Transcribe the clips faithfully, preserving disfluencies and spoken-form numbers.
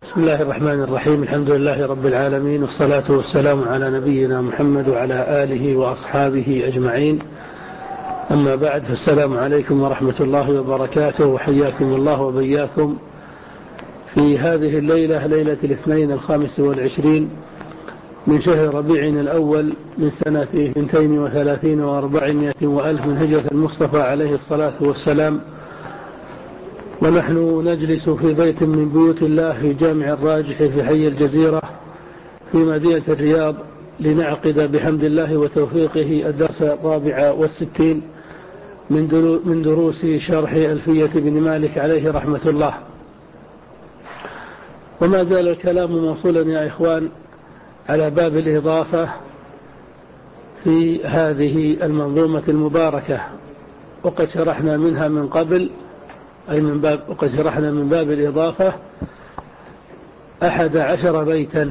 بسم الله الرحمن الرحيم. الحمد لله رب العالمين، والصلاة والسلام على نبينا محمد وعلى آله وأصحابه أجمعين. أما بعد، فالسلام عليكم ورحمة الله وبركاته، وحياكم الله وبياكم في هذه الليلة، ليلة الاثنين الخامس والعشرين من شهر ربيع الأول من سنة اثنتين وثلاثين وأربعمائة وألف من هجرة المصطفى عليه الصلاة والسلام، ونحن نجلس في بيت من بيوت الله في جامع الراجح في حي الجزيرة في مدينة الرياض، لنعقد بحمد الله وتوفيقه الدرس الرابع والستين من دروس شرح ألفية بن مالك عليه رحمة الله. وما زال الكلام موصولا يا إخوان على باب الإضافة في هذه المنظومة المباركة، وقد شرحنا منها من قبل، أي من باب وقد شرحنا من باب الإضافة أحد عشر بيتا،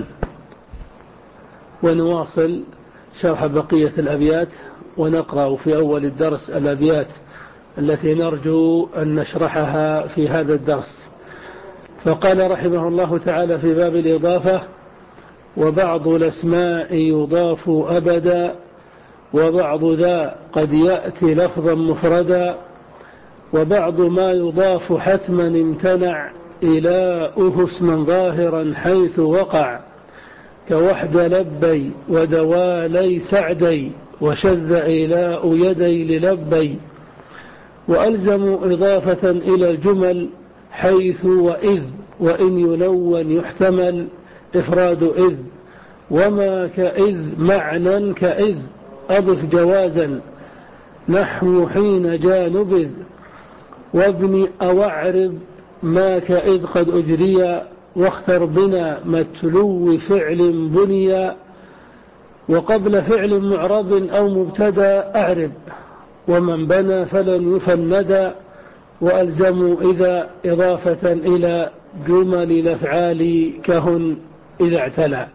ونواصل شرح بقية الأبيات، ونقرأ في أول الدرس الأبيات التي نرجو أن نشرحها في هذا الدرس. فقال رحمه الله تعالى في باب الإضافة: وبعض الأسماء يضاف أبدا، وبعض ذا قد يأتي لفظا مفردا، وبعض ما يضاف حتما امتنع إلاؤه اسما ظاهرا حيث وقع، كوحد لبي ودوالي سعدي، وشذ إلاء يدي للبي، وألزم إضافة إلى الجمل حيث وإذ، وإن يلون يحتمل إفراد إذ، وما كإذ معنى كإذ أضف جوازا، نحو حين جاء نبذ، وابن أو أعرب ما كإذ قد أجري، واختر بنا متلو فعل بني، وقبل فعل معرب أو مبتدا أعرب، ومن بنى فلن يفند، وألزموا إذا إضافة إلى جمل الأفعال كهن إذا اعتلى.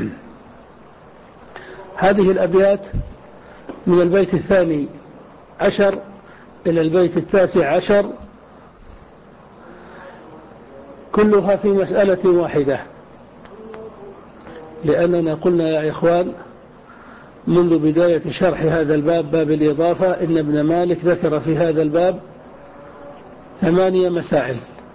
هذه الأبيات من البيت الثاني عشر إلى البيت التاسع عشر كلها في مسألة واحدة، لأننا قلنا يا إخوان منذ بداية شرح هذا الباب، باب الإضافة، إن ابن مالك ذكر في هذا الباب ثمانية مسائل.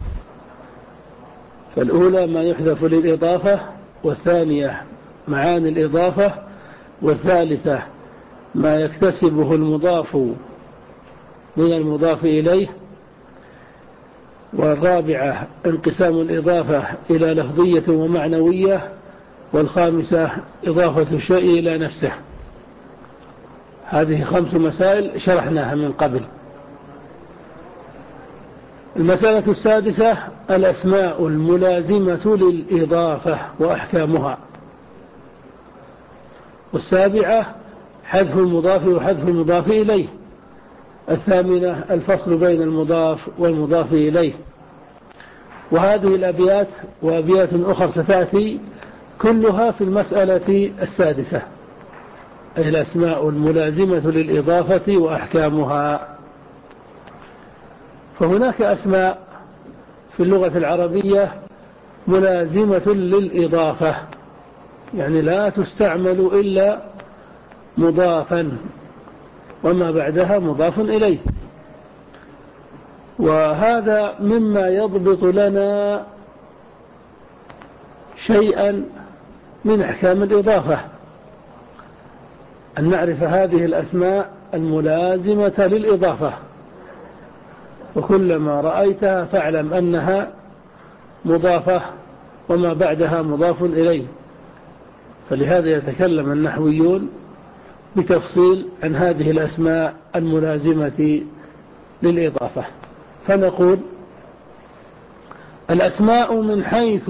فالأولى ما يحذف للإضافة، والثانية معاني الإضافة، والثالثة ما يكتسبه المضاف من المضاف إليه، والرابعة انقسام الإضافة إلى لفظية ومعنوية، والخامسة إضافة الشيء إلى نفسه. هذه خمس مسائل شرحناها من قبل. المسألة السادسة الأسماء الملازمة للإضافة وأحكامها. والسابعة حذف المضاف وحذف المضاف إليه. الثامنة الفصل بين المضاف والمضاف إليه. وهذه الأبيات وأبيات أخرى ستأتي كلها في المسألة السادسة، أي الأسماء الملازمة للإضافة وأحكامها. فهناك أسماء في اللغة العربية ملازمة للإضافة، يعني لا تستعمل إلا مضافا، وما بعدها مضاف إليه. وهذا مما يضبط لنا شيئا من أحكام الإضافة، أن نعرف هذه الأسماء الملازمة للإضافة، وكلما رأيتها فاعلم أنها مضافة وما بعدها مضاف إليه. فلهذا يتكلم النحويون بتفصيل عن هذه الأسماء الملازمة للإضافة. فنقول الأسماء من حيث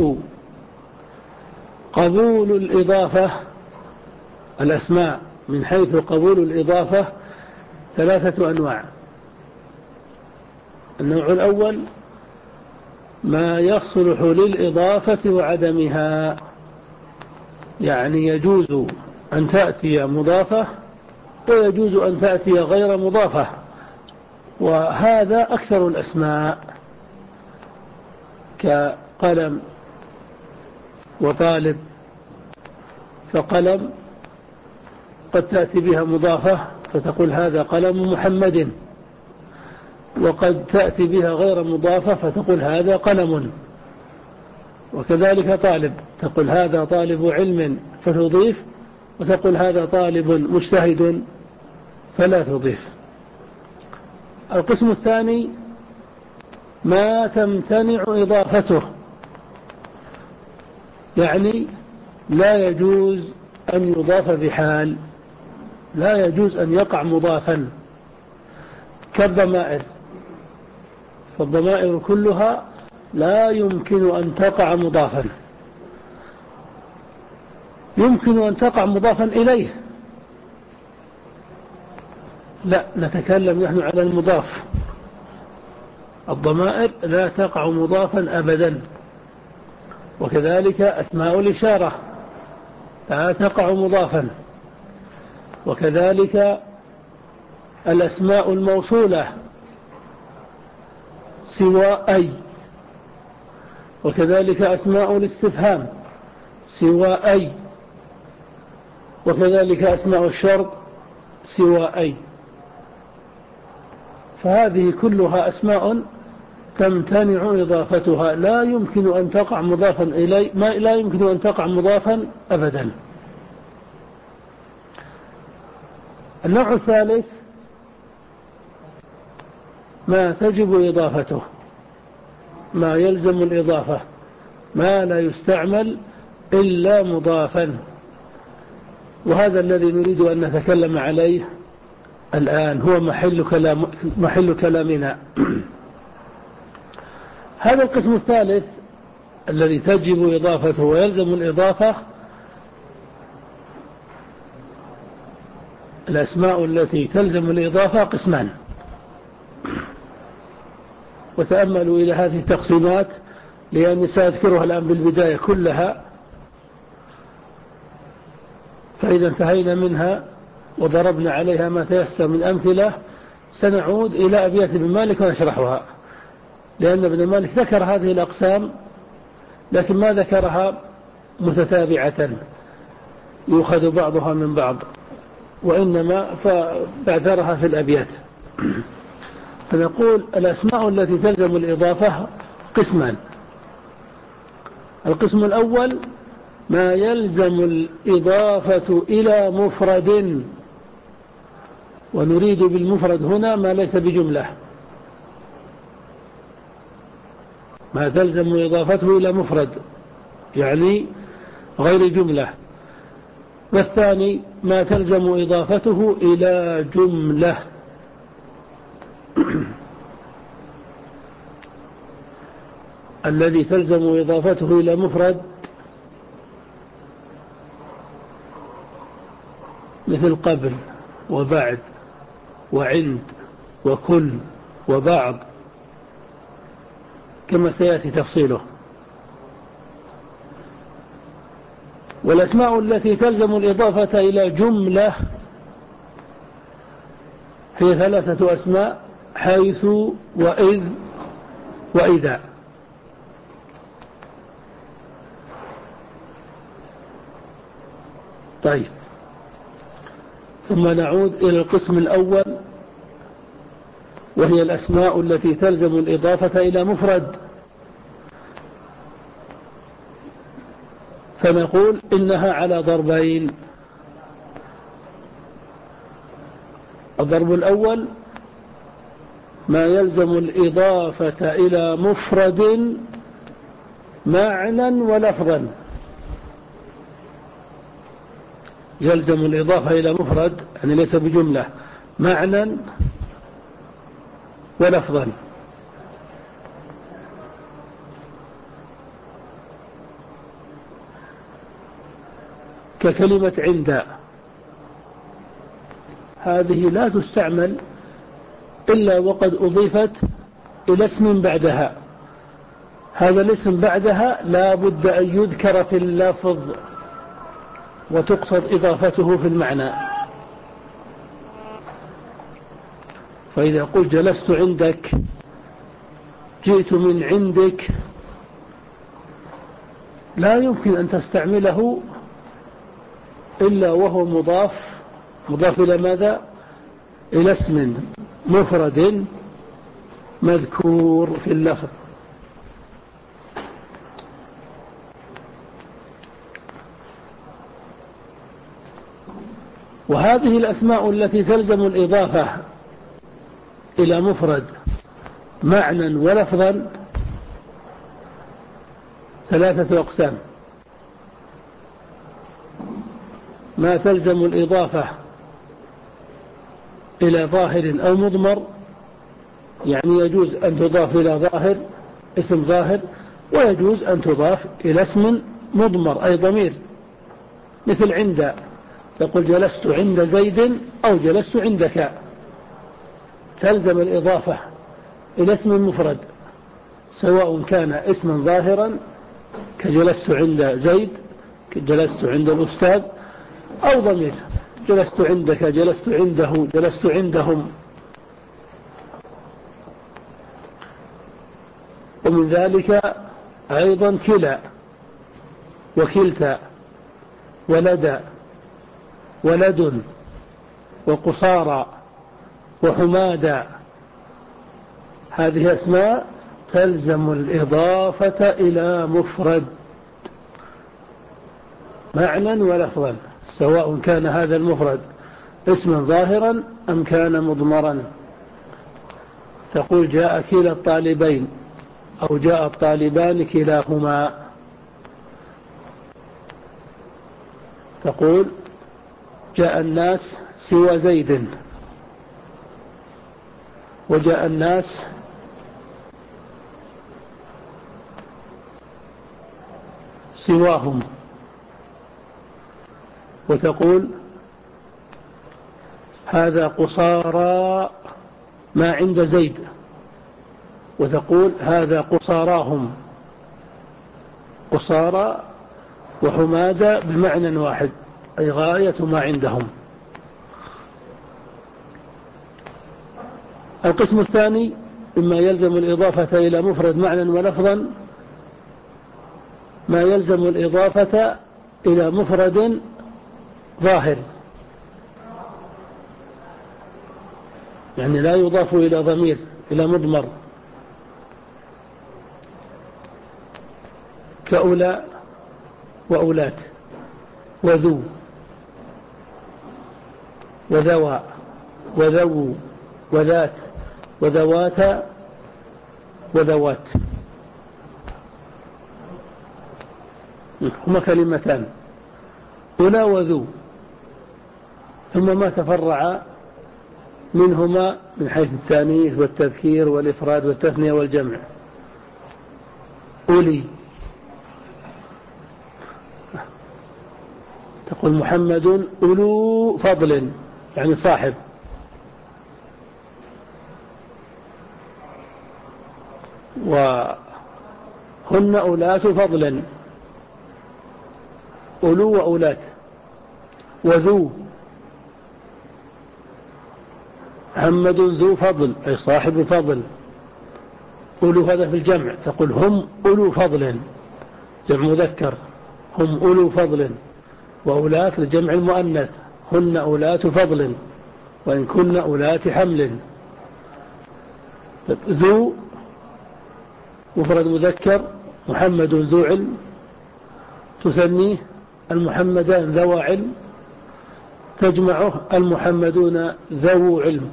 قبول الإضافة، الأسماء من حيث قبول الإضافة ثلاثة أنواع. النوع الأول ما يصلح للإضافة وعدمها، يعني يجوز أن تأتي مضافة ويجوز أن تأتي غير مضافة، وهذا أكثر الأسماء، كقلم وطالب، فقلم قد تأتي بها مضافة فتقول هذا قلم محمد، وقد تأتي بها غير مضافة فتقول هذا قلم. وكذلك طالب، تقول هذا طالب علم فتضيف، وتقول هذا طالب مجتهد فلا تضيف. القسم الثاني ما تمتنع إضافته، يعني لا يجوز أن يضاف بحال، لا يجوز أن يقع مضافا، كالضمائر، فالضمائر كلها لا يمكن أن تقع مضافا. يمكن أن تقع مضافا إليه، لا، نتكلم نحن على المضاف. الضمائر لا تقع مضافا أبدا، وكذلك أسماء الإشارة لا تقع مضافا، وكذلك الأسماء الموصولة سوى أي، وكذلك أسماء الاستفهام سوى أي، وكذلك أسماء الشرط سوى أي. فهذه كلها أسماء تمتنع إضافتها، لا يمكن أن تقع مضافا إليه، ما لا يمكن أن تقع مضافا أبدا. النوع الثالث ما تجب إضافته، ما يلزم الإضافة، ما لا يستعمل إلا مضافا، وهذا الذي نريد أن نتكلم عليه الآن، هو محل كلام محل كلامنا. هذا القسم الثالث الذي تجب إضافته ويلزم الإضافة، الأسماء التي تلزم الإضافة قسمان، وتأملوا إلى هذه التقسيمات لأني سأذكرها الآن بالبداية كلها، فإذا انتهينا منها وضربنا عليها ما تيسر من أمثلة سنعود إلى أبيات ابن مالك ونشرحها، لأن ابن مالك ذكر هذه الأقسام لكن ما ذكرها متتابعة يؤخذ بعضها من بعض، وإنما فبعثرها في الأبيات. فنقول الأسماء التي تلزم الإضافة قسمان. القسم الأول ما يلزم الإضافة إلى مفرد، ونريد بالمفرد هنا ما ليس بجملة، ما تلزم إضافته إلى مفرد يعني غير جملة. والثاني ما تلزم إضافته إلى جملة. الذي تلزم إضافته إلى مفرد مثل قبل وبعد وعند وكل وبعض كما سيأتي تفصيله. والأسماء التي تلزم الإضافة إلى جملة هي ثلاثة أسماء: حيث وإذ وإذا. طيب، ثم نعود إلى القسم الأول وهي الأسماء التي تلزم الإضافة إلى مفرد، فنقول إنها على ضربين. الضرب الأول ما يلزم الإضافة إلى مفرد معنى ولفظا، يلزم الإضافة إلى مفرد يعني ليس بجملة، معنى ولفظا. ككلمة عند، هذه لا تستعمل إلا وقد أضيفت إلى اسم بعدها، هذا الاسم بعدها لا بد أن يذكر في اللفظ وتقصد إضافته في المعنى. فإذا قلت جلست عندك، جئت من عندك، لا يمكن أن تستعمله إلا وهو مضاف مضاف إلى ماذا؟ إلى اسم مفرد مذكور في اللفظ. وهذه الأسماء التي تلزم الإضافة إلى مفرد معنى ولفظا ثلاثة أقسام: ما تلزم الإضافة إلى ظاهر أو مضمر، يعني يجوز أن تضاف إلى ظاهر اسم ظاهر، ويجوز أن تضاف إلى اسم مضمر أي ضمير، مثل عند، تقول جلست عند زيد أو جلست عندك، تلزم الإضافة إلى اسم مفرد سواء كان اسما ظاهرا كجلست عند زيد، جلست عند الأستاذ، أو ضمير جلست عندك، جلست عنده، جلست عندهم. ومن ذلك أيضا كلا وكلتا ولدى ولد وقصارى وحمادا، هذه أسماء تلزم الإضافة إلى مفرد معنى ولفظا، سواء كان هذا المفرد اسما ظاهرا أم كان مضمرا. تقول جاء كلا الطالبين أو جاء الطالبان كلاهما. تقول جاء الناس سوى زيد، وجاء الناس سواهم. وتقول هذا قصارى ما عند زيد، وتقول هذا قصاراهم. قصارى وحمادة بمعنى واحد أي غاية ما عندهم. القسم الثاني مما يلزم الإضافة إلى مفرد معنى ولفظا ما يلزم الإضافة إلى مفرد ظاهر، يعني لا يضاف إلى ضمير إلى مضمر، كأولى وأولات وذو وذوى وذو وذات وذوات وذوات، هما كلمتان أولى وذو، ثم ما تفرع منهما من حيث التانيث والتذكير والإفراد والتثنية والجمع. أولي، تقول محمد أولو فضل يعني صاحب. وهن أولات فضل، أولو وأولات. وذو، محمد ذو فضل أي صاحب فضل. أولو هذا في الجمع، تقول هم أولو فضل جمع مذكر، هم أولو فضل. وأولات لجمع المؤنث، هن أولات فضل وإن كن أولات حمل. ذو مفرد مذكر، محمد ذو علم، تثنيه المحمدان ذو علم، تجمعه المحمدون ذو علم.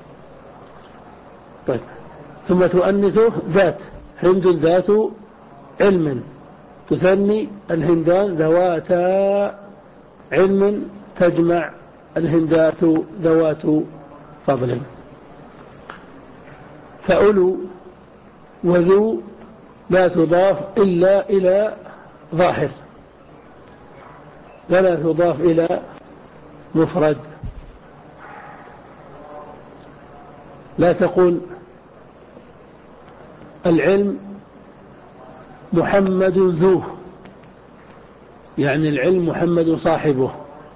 طيب، ثم تؤنثه ذات، هند ذات علم، تثني الهندان ذواتا علم، تجمع الهندات ذوات فضل. فأولو وذو لا تضاف إلا إلى ظاهر، ولا تضاف إلى مفرد. لا تقول العلم محمد ذو، يعني العلم محمد صاحبه.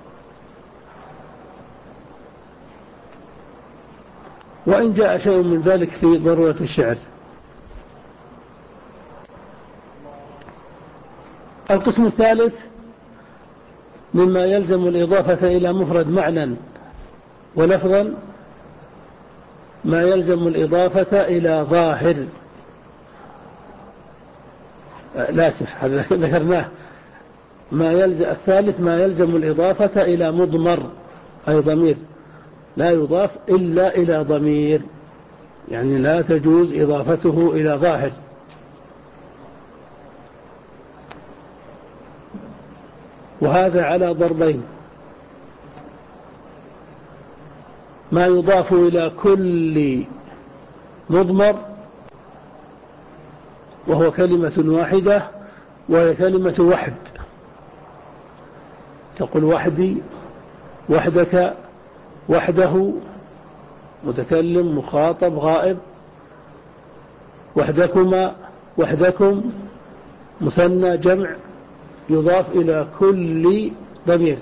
وإن جاء شيء من ذلك في ضرورة الشعر. القسم الثالث مما يلزم الإضافة إلى مفرد معنى ولفظا ما يلزم الإضافة إلى ظاهر. لا سف ذكرناه. ما يلزم الثالث ما يلزم الإضافة إلى مضمر أي ضمير لا يضاف إلا إلى ضمير، يعني لا تجوز إضافته إلى ظاهر. وهذا على ضربين: ما يضاف إلى كل مضمر وهو كلمة واحدة وهي كلمة وحد، تقول وحدي، وحدك، وحده، متكلم، مخاطب، غائب، وحدكما، وحدكم، مثنى، جمع، يضاف إلى كل ضمير.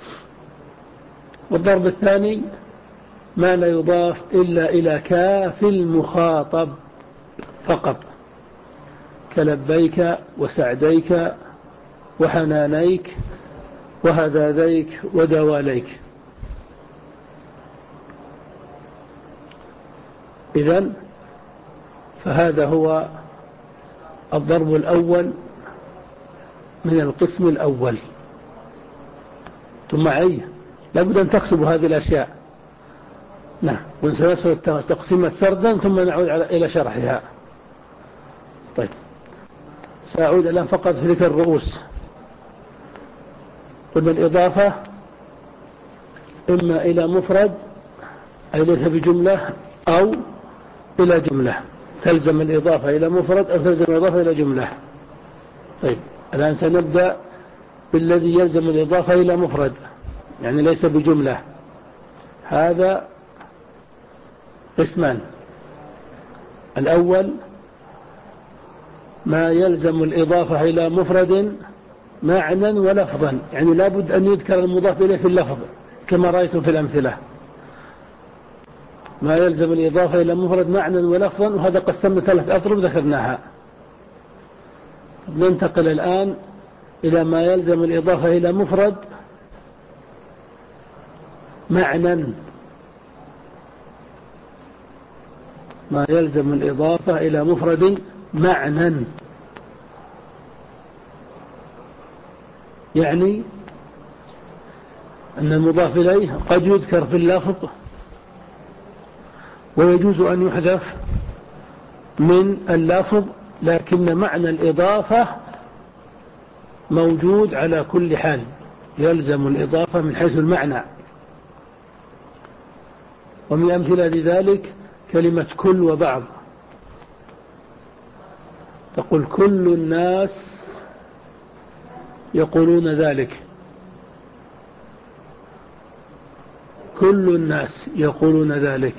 والضرب الثاني ما لا يضاف إلا إلى كاف المخاطب فقط، كلبيك وسعديك وحنانيك وهذاذيك ودواليك. إذن فهذا هو الضرب الأول من القسم الأول. ثم معي لابد أن تكتبوا هذه الأشياء. نعم، ونسنسل تقسيمة سردا ثم نعود إلى شرحها. طيب، سأعود الآن فقط في ذكر الرؤوس. قلنا الإضافة إما إلى مفرد أي ليس بجملة أو إلى جملة، تلزم الإضافة إلى مفرد أو تلزم الإضافة إلى جملة. طيب، الآن سنبدأ بالذي يلزم الإضافة إلى مفرد، يعني ليس بجملة. هذا قسمان: الأول ما يلزم الإضافة إلى مفرد معنى ولفظا، يعني لابد أن يذكر المضاف إليه في اللفظ كما رأيتم في الأمثلة. ما يلزم الإضافة إلى مفرد معنى ولفظا، وهذا قسمنا ثلاث أضرب ذكرناها. ننتقل الآن إلى ما يلزم الإضافة إلى مفرد معنى. ما يلزم الإضافة إلى مفرد معنى، يعني أن المضاف إليه قد يذكر في اللفظ ويجوز أن يحذف من اللفظ، لكن معنى الإضافة موجود على كل حال، يلزم الإضافة من حيث المعنى. ومن أمثلة لذلك كلمة كل وبعض، تقول كل الناس يقولون ذلك، كل الناس يقولون ذلك.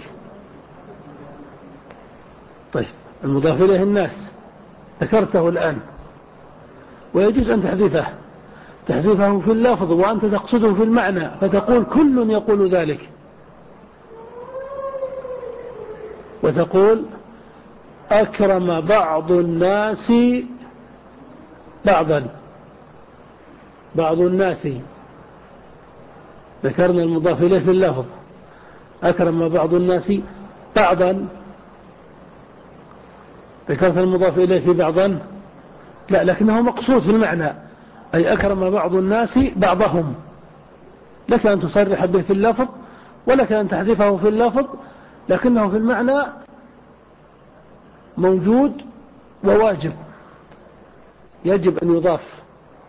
طيب، المضاف إليه الناس ذكرته الآن، ويجوز أن تحذفه تحذفه في اللفظ وأنت تقصده في المعنى، فتقول كل يقول ذلك، وتقول أكرم بعض الناس بعضا، بعض الناس، ذكرنا المضاف إليه في اللفظ. أكرم بعض الناس بعضا، ذكرت المضاف إليه في بعضا، لا، لكنه مقصود في المعنى، أي أكرم بعض الناس بعضهم. لك أن تصرح به في اللفظ ولك أن تحذفه في اللفظ، لكنه في المعنى موجود وواجب، يجب أن يضاف.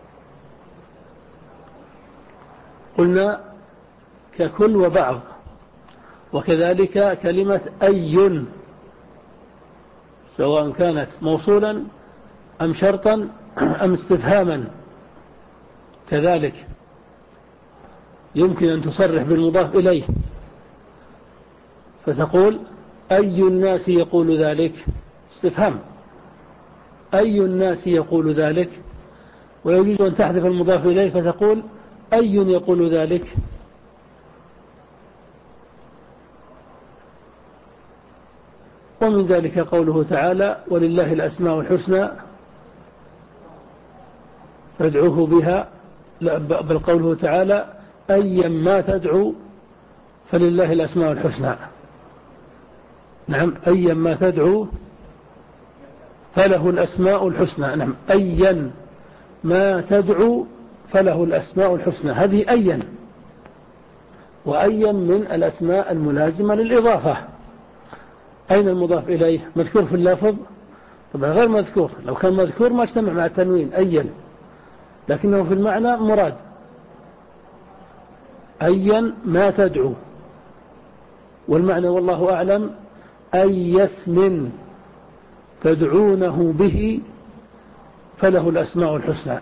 قلنا ككل وبعض، وكذلك كلمة أي، سواء كانت موصولا أم شرطا أم استفهاما، كذلك يمكن أن تصرح بالمضاف إليه، فتقول أي الناس يقول ذلك، استفهام، أي الناس يقول ذلك. ويجوز أن تحذف المضاف إليه فتقول أي يقول ذلك. ومن ذلك قوله تعالى ولله الأسماء الحسنى فادعوه بها، بل قوله تعالى أيا ما تدعو فلله الأسماء الحسنى. نعم، أيا ما تدعو فله الأسماء الحسنى. نعم، أيا ما تدعو فله الأسماء الحسنى، هذه أيا، وأيا من الأسماء الملازمة للإضافة. أين المضاف إليه؟ مذكور في اللفظ؟ طبعا غير مذكور، لو كان مذكور ما اجتمع مع التنوين أيا، لكنه في المعنى مراد. أيا ما تدعو، والمعنى والله أعلم أي اسم تدعونه به فله الأسماء الحسنى.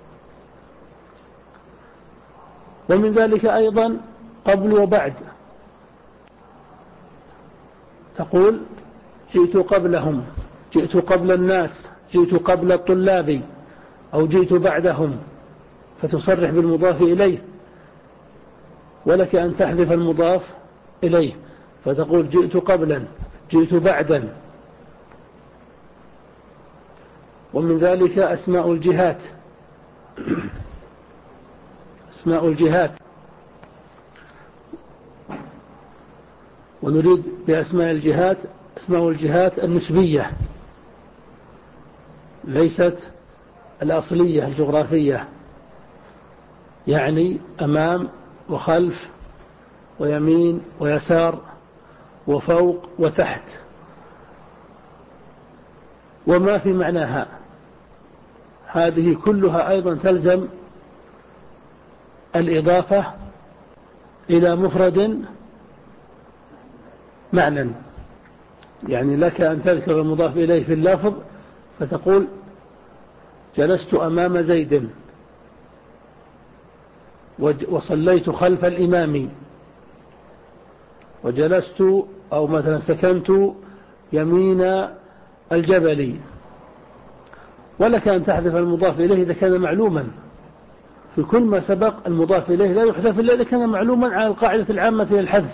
ومن ذلك أيضا قبل وبعد، تقول جئت قبلهم، جئت قبل الناس، جئت قبل الطلاب، أو جئت بعدهم، فتصرح بالمضاف إليه، ولك أن تحذف المضاف إليه فتقول جئت قبلا، جئت بعدا. ومن ذلك أسماء الجهات، أسماء الجهات، ونريد بأسماء الجهات أسماء الجهات النسبية، ليست الأصلية الجغرافية، يعني أمام وخلف ويمين ويسار وفوق وتحت وما في معناها، هذه كلها أيضا تلزم الإضافة إلى مفرد معنى. يعني لك أن تذكر المضاف إليه في اللفظ فتقول جلست أمام زيد، وصليت خلف الإمام، وجلست أو مثلا سكنت يمين الجبل. ولك أن تحذف المضاف إليه إذا كان معلوما، في كل ما سبق المضاف إليه لا يحذف إلا إذا كان معلوما على القاعدة العامة للحذف،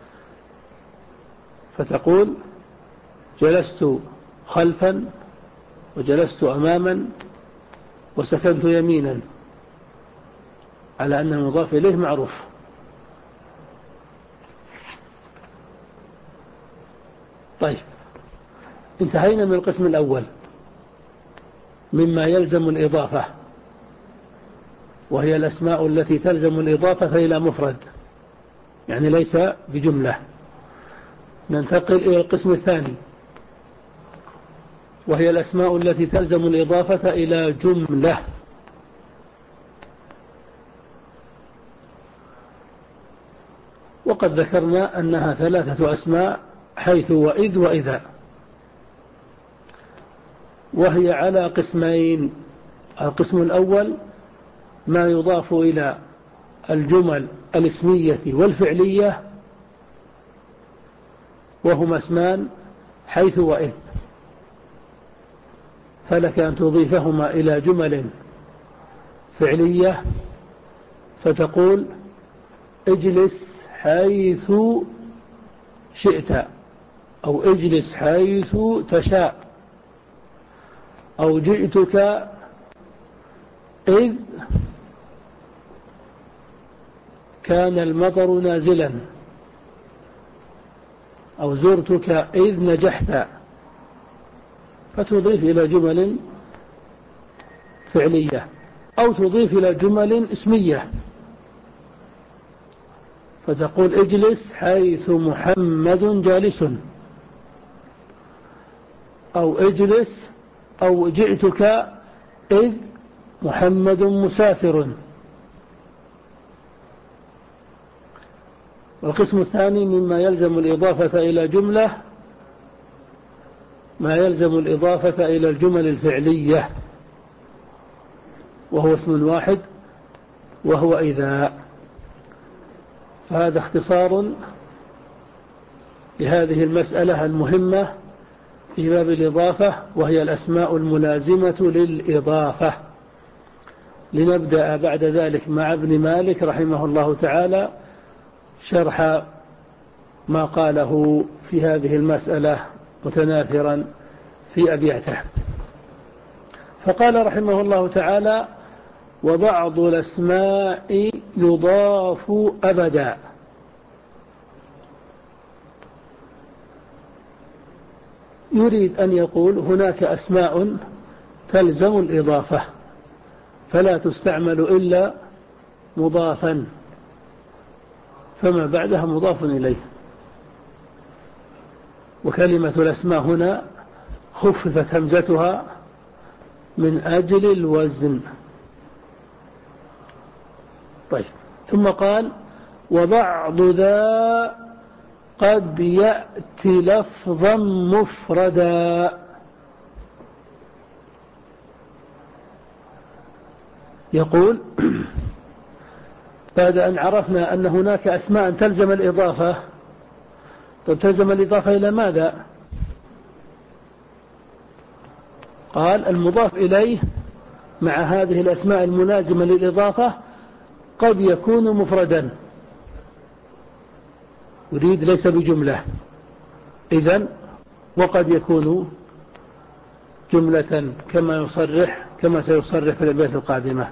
فتقول جلست خلفا وجلست أماما وسكنت يمينا، على أن المضاف إليه معروف. طيب، انتهينا من القسم الأول مما يلزم الإضافة، وهي الأسماء التي تلزم الإضافة إلى مفرد، يعني ليس بجملة. ننتقل إلى القسم الثاني، وهي الأسماء التي تلزم الإضافة إلى جملة. وقد ذكرنا أنها ثلاثة أسماء، حيث وإذ وإذا، وهي على قسمين. القسم الأول ما يضاف إلى الجمل الاسمية والفعلية، وهما اسمان حيث وإذ، فلك أن تضيفهما إلى جمل فعلية فتقول اجلس حيث شئت، أو اجلس حيث تشاء، أو جئتك إذ كان المطر نازلا، أو زرتك إذ نجحت، فتضيف إلى جمل فعلية، أو تضيف إلى جمل اسمية فتقول اجلس حيث محمد جالس، أو اجلس أو جئتك إذ محمد مسافر. والقسم الثاني مما يلزم الإضافة إلى جملة ما يلزم الإضافة إلى الجمل الفعلية، وهو اسم واحد وهو إذا. فهذا اختصار لهذه المسألة المهمة في باب الإضافة، وهي الأسماء الملازمة للإضافة. لنبدأ بعد ذلك مع ابن مالك رحمه الله تعالى شرح ما قاله في هذه المسألة متناثرا في أبياته. فقال رحمه الله تعالى وبعض الأسماء يضاف أبدا. يريد أن يقول هناك أسماء تلزم الإضافة فلا تستعمل إلا مضافا، فما بعدها مضاف إليه. وكلمة الأسماء هنا خففت همزتها من أجل الوزن. طيب، ثم قال وبعض ذا قد يأتي لفظا مفردا. يقول بعد أن عرفنا أن هناك أسماء تلزم الإضافة، طب تلزم الإضافة إلى ماذا؟ قال المضاف إليه مع هذه الأسماء الملازمة للإضافة قد يكون مفردا، يريد ليس بجملة، إذن وقد يكون جملة كما يصرح كما سيصرح في البيت القادمة.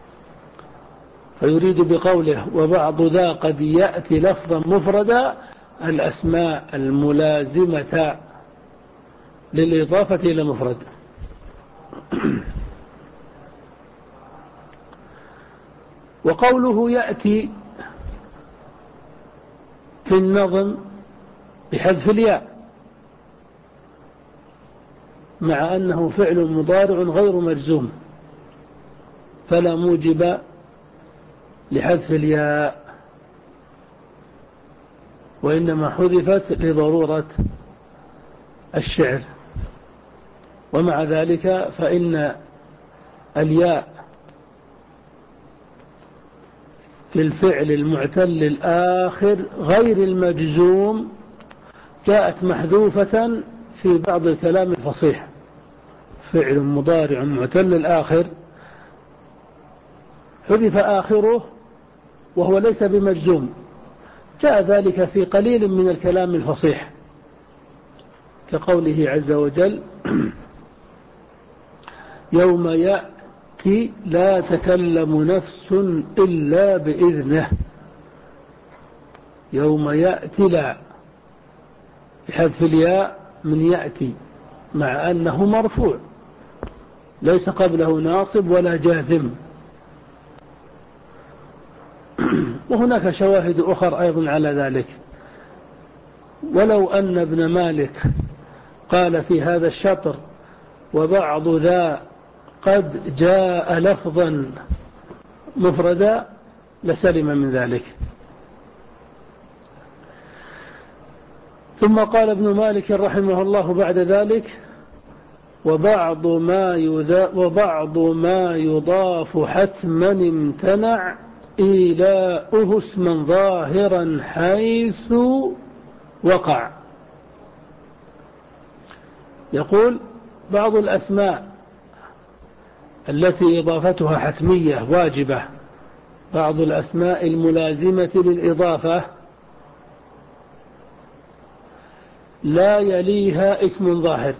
فيريد بقوله وبعض ذا قد يأتي لفظا مفردا الأسماء الملازمة للإضافة إلى مفرد. وقوله يأتي في النظم بحذف الياء مع أنه فعل مضارع غير مجزوم فلا موجب لحذف الياء، وإنما حذفت لضرورة الشعر. ومع ذلك فإن الياء في الفعل المعتل الآخر غير المجزوم جاءت محذوفة في بعض الكلام الفصيح. فعل مضارع معتل الآخر حذف آخره وهو ليس بمجزوم، جاء ذلك في قليل من الكلام الفصيح كقوله عز وجل يوم يأتي لا تكلم نفس إلا بإذنه. يوم يأتي لا بحذف الياء من يأتي مع أنه مرفوع ليس قبله ناصب ولا جازم. وهناك شواهد أخرى أيضا على ذلك. ولو أن ابن مالك قال في هذا الشطر وبعض ذا قد جاء لفظا مفردا لسلم من ذلك. ثم قال ابن مالك رحمه الله بعد ذلك وبعض ما وبعض ما يضاف حتما امتنع إيلاؤه اسما ظاهرا حيث وقع. يقول بعض الأسماء التي إضافتها حتمية واجبة، بعض الأسماء الملازمة للإضافة لا يليها اسم ظاهر،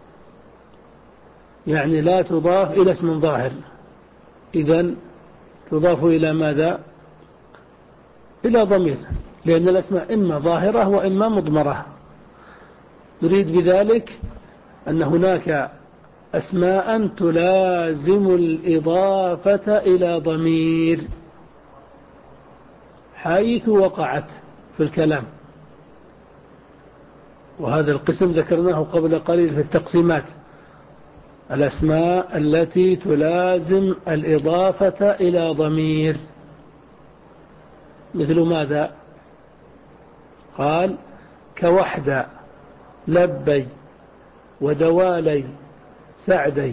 يعني لا تضاف إلى اسم ظاهر، إذن تضاف إلى ماذا؟ إلى ضمير، لأن الأسماء إما ظاهرة وإما مضمرة. نريد بذلك أن هناك أسماء تلازم الإضافة إلى ضمير حيث وقعت في الكلام، وهذا القسم ذكرناه قبل قليل في التقسيمات، الأسماء التي تلازم الإضافة إلى ضمير. مثل ماذا؟ قال كوحدة لبي ودوالي سعدي.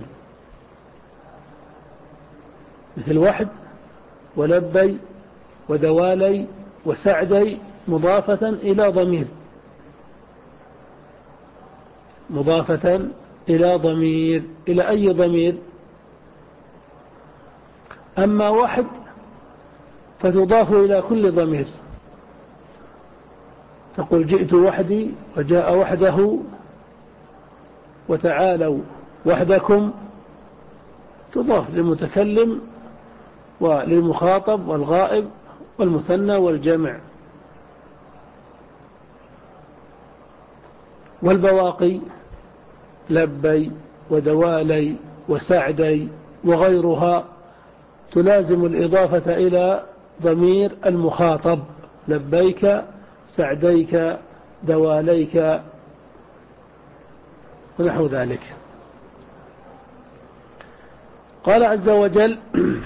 مثل وحد ولبي ودوالي وسعدي مضافة إلى ضمير، مضافة إلى ضمير. إلى أي ضمير؟ أما وحد فتضاف إلى كل ضمير، تقول جئت وحدي وجاء وحده وتعالوا وحدكم، تضاف للمتكلم وللمخاطب والغائب والمثنى والجمع. والبواقي لبي ودوالي وسعدي وغيرها تلازم الإضافة إلى ضمير المخاطب، لبيك سعديك دواليك ونحو ذلك. قال عز وجل: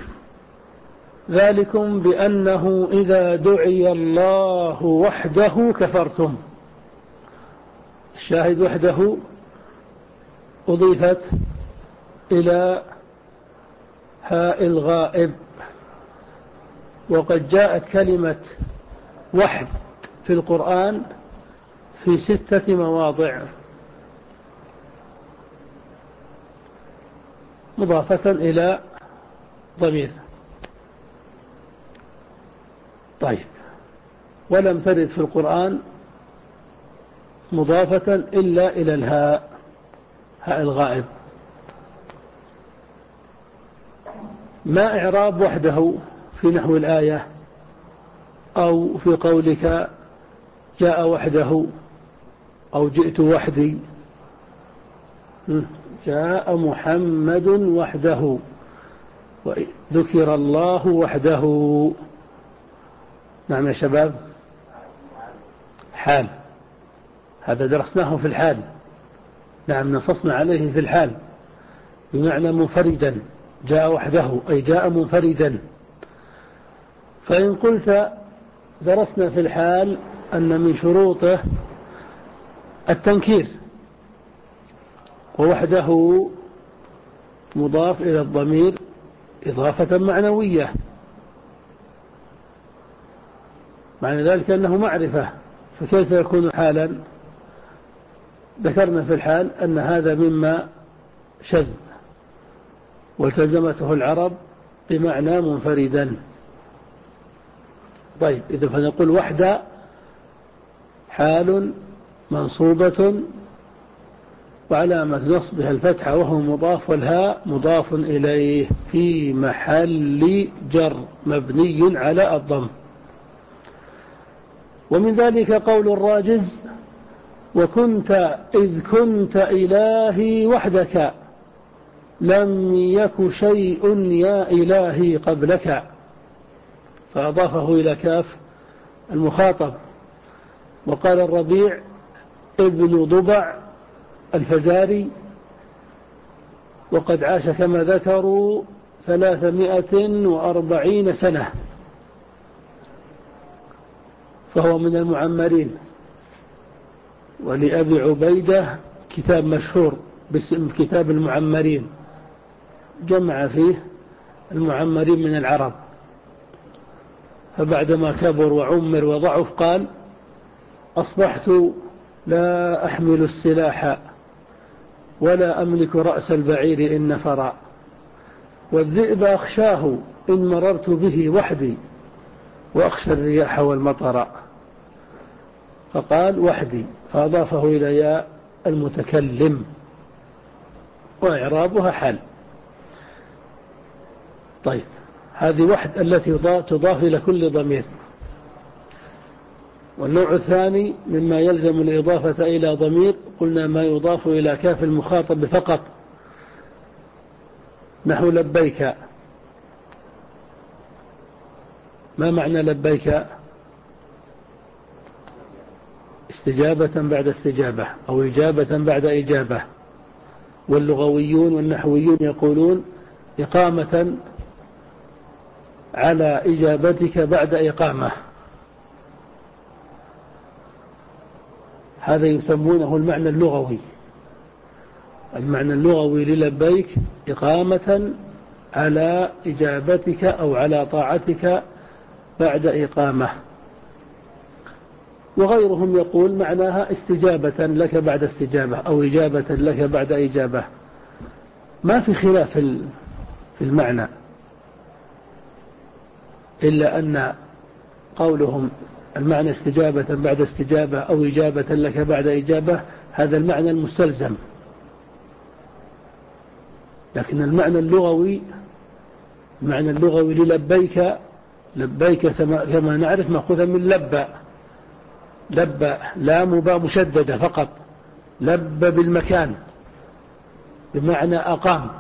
ذلكم بأنه إذا دعي الله وحده كفرتم. الشاهد وحده أضيفت إلى هاء الغائب، وقد جاءت كلمة وحد في القرآن في ستة مواضع مضافة إلى ضمير. طيب، ولم ترد في القرآن مضافة إلا إلى الهاء، هاء الغائب. ما إعراب وحده في نحو الآية أو في قولك جاء وحده أو جئت وحدي؟ جاء محمد وحده وذكر الله وحده. نعم يا شباب، حال، هذا درسناه في الحال. نعم، نصصنا عليه في الحال بمعنى منفردا. جاء وحده أي جاء منفردا. فإن قلت درسنا في الحال أن من شروطه التنكير، ووحده مضاف إلى الضمير إضافة معنوية، معنى ذلك أنه معرفة، فكيف يكون حالا؟ ذكرنا في الحال أن هذا مما شذ والتزمته العرب بمعنى منفردا. طيب، إذا فنقول وحدة حال منصوبة وعلامة نصبها الفتحة وهو مضاف، والهاء مضاف إليه في محل جر مبني على الضم. ومن ذلك قول الراجز: وكنت إذ كنت إلهي وحدك لم يك شيء يا إلهي قبلك، فأضافه إلى كاف المخاطب. وقال الربيع ابن ضبع الفزاري: وقد عاش كما ذكروا ثلاثمائة وأربعين سنة، فهو من المعمرين. ولأبي عبيدة كتاب مشهور باسم كتاب المعمرين، جمع فيه المعمرين من العرب. فبعدما كبر وعمر وضعف قال: أصبحت لا أحمل السلاح ولا أملك رأس البعير إن نفر، والذئب أخشاه إن مررت به وحدي وأخشى الرياح والمطر. فقال وحدي، فأضافه إلى ياء المتكلم، وإعرابها حال. طيب، هذه وحد التي تضاف إلى كل ضمير. والنوع الثاني مما يلزم الإضافة إلى ضمير قلنا ما يضاف إلى كاف المخاطب فقط، نحو لبيك. ما معنى لبيك؟ استجابة بعد استجابة أو إجابة بعد إجابة. واللغويون والنحويون يقولون إقامة على إجابتك بعد إقامة، هذا يسمونه المعنى اللغوي. المعنى اللغوي للبيك إقامة على إجابتك أو على طاعتك بعد إقامة. وغيرهم يقول معناها استجابة لك بعد استجابة أو إجابة لك بعد إجابة. ما في خلاف في المعنى، إلا أن قولهم المعنى استجابة بعد استجابة أو إجابة لك بعد إجابة هذا المعنى المستلزم، لكن المعنى اللغوي المعنى اللغوي للبيك، لبيك كما نعرف مأخوذا من لبى، لبى لام وباء مشددة فقط، لبى بالمكان بمعنى أقام،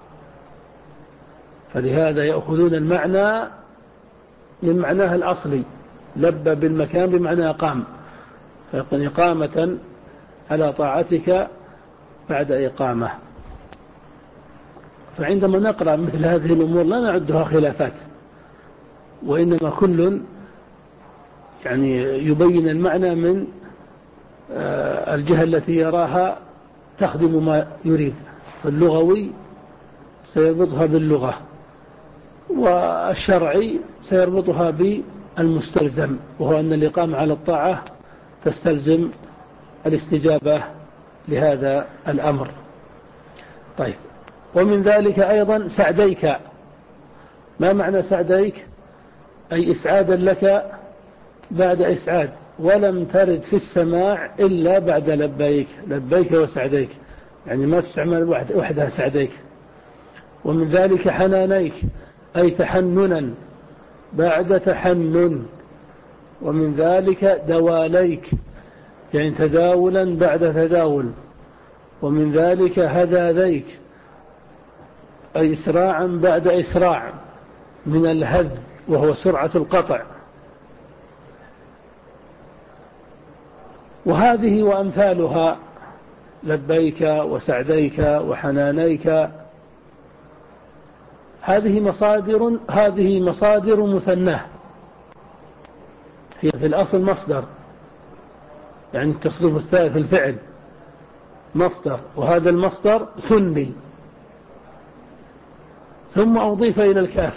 فلهذا يأخذون المعنى من معناها الأصلي، لبى بالمكان بمعنى أقام، فيكون إقامة على طاعتك بعد إقامة. فعندما نقرأ مثل هذه الأمور لا نعدها خلافات، وإنما كل يعني يبين المعنى من الجهة التي يراها تخدم ما يريد، فاللغوي سيربطها باللغة، والشرعي سيربطها بالمستلزم، وهو أن الإقامة على الطاعة تستلزم الاستجابة لهذا الأمر. طيب، ومن ذلك أيضا سعديك. ما معنى سعديك؟ أي إسعادا لك بعد إسعاد، ولم ترد في السماع إلا بعد لبيك، لبيك وسعديك، يعني ما تستعمل وحدها سعديك. ومن ذلك حنانيك، أي تحننا بعد تحنن. ومن ذلك دواليك، يعني تداولا بعد تداول. ومن ذلك هذاذيك، أي إسراعا بعد إسراع، من الهذ وهو سرعة القطع. وهذه وأمثالها لبيك وسعديك وحنانيك، هذه مصادر هذه مصادر مثناه، هي في الأصل مصدر، يعني التصريف الثالث في الفعل مصدر، وهذا المصدر ثني ثم أضيف إلى الكاف،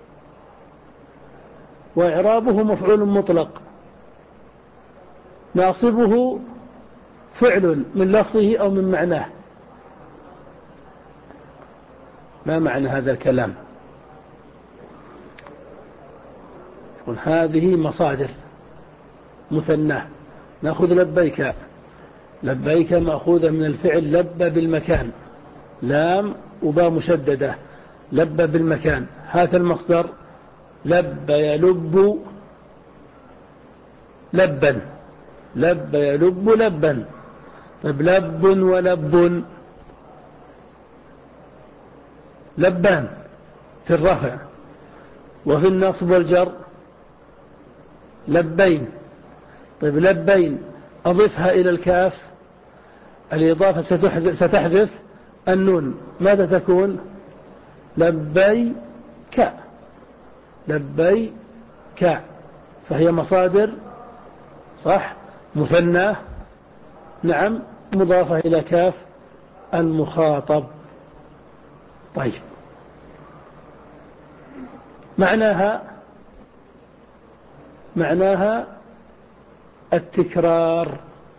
وإعرابه مفعول مطلق، ناصبه فعل من لفظه أو من معناه. ما معنى هذا الكلام؟ هذه مصادر مثناه. نأخذ لبيك، لبيك مأخوذة من الفعل لبى بالمكان، لام وباء مشددة، لبى بالمكان. هذا المصدر لبى يلب لبا، لبى يلب لبا. طيب لب ولب، لبان في الرفع، وفي النصب والجر لبين. طيب لبين أضفها إلى الكاف، الإضافة ستحذف النون، ماذا تكون؟ لبي ك، لبي ك، فهي مصادر صح مثنى، نعم، مضافة إلى كاف المخاطب. طيب، معناها معناها التكرار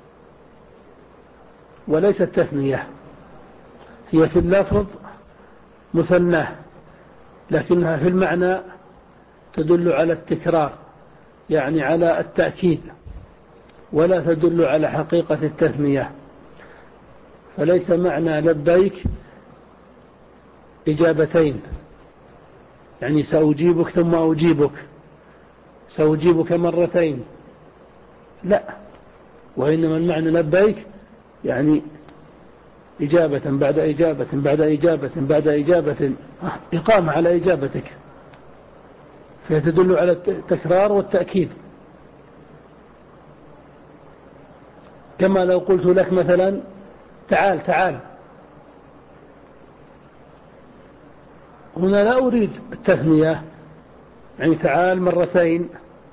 وليس التثنية. هي في اللفظ مثناه، لكنها في المعنى تدل على التكرار، يعني على التأكيد، ولا تدل على حقيقة التثنية. فليس معنى لبيك إجابتين، يعني سأجيبك ثم أجيبك، سأجيبك مرتين، لا، وإنما المعنى لبيك يعني إجابة بعد إجابة بعد إجابة بعد إجابة، إقامة على إجابتك، فهي تدل على التكرار والتأكيد. كما لو قلت لك مثلا تعال تعال، هنا لا أريد التثنية، يعني تعال مرتين،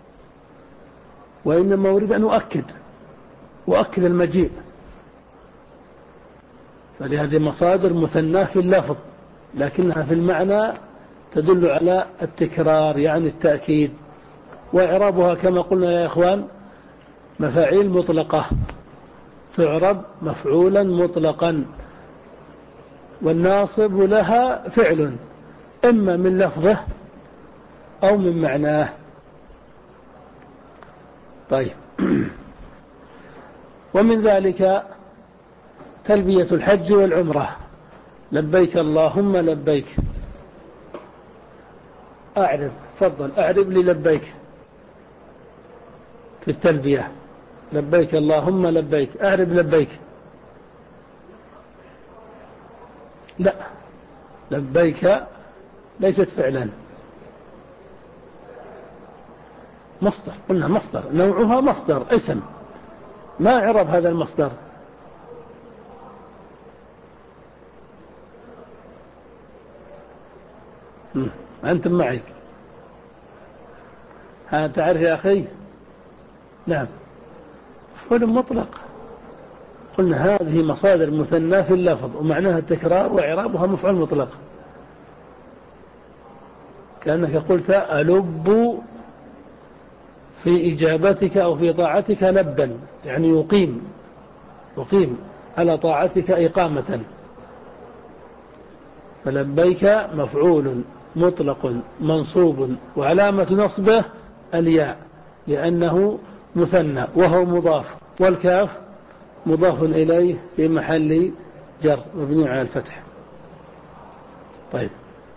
وإنما أريد أن أؤكد وأؤكد المجيء. فلهذه مصادر مثناه في اللفظ، لكنها في المعنى تدل على التكرار، يعني التأكيد. وإعرابها كما قلنا يا إخوان مفاعيل مطلقة، تعرب مفعولا مطلقا، والناصب لها فعل إما من لفظه أو من معناه. طيب، ومن ذلك تلبية الحج والعمرة، لبيك اللهم لبيك، أعرب، تفضل أعرب لي لبيك في التلبية. لبيك اللهم لبيك، أعرب لبيك. لا، لبيك ليست فعلا، مصدر، قلنا مصدر، نوعها مصدر اسم، ما عرب هذا المصدر. أنتم معي؟ ها تعرف يا أخي؟ نعم، مفعول مطلق. قلنا هذه مصادر مثنى في اللفظ ومعناها التكرار وإعرابها مفعول مطلق. كأنك قلت ألب في إجابتك أو في طاعتك لبا، يعني يقيم، يقيم على طاعتك إقامة. فلبيك مفعول مطلق منصوب وعلامة نصبه الياء لأنه مثنى وهو مضاف، والكاف مضاف إليه في محل جر مبني على الفتح. طيب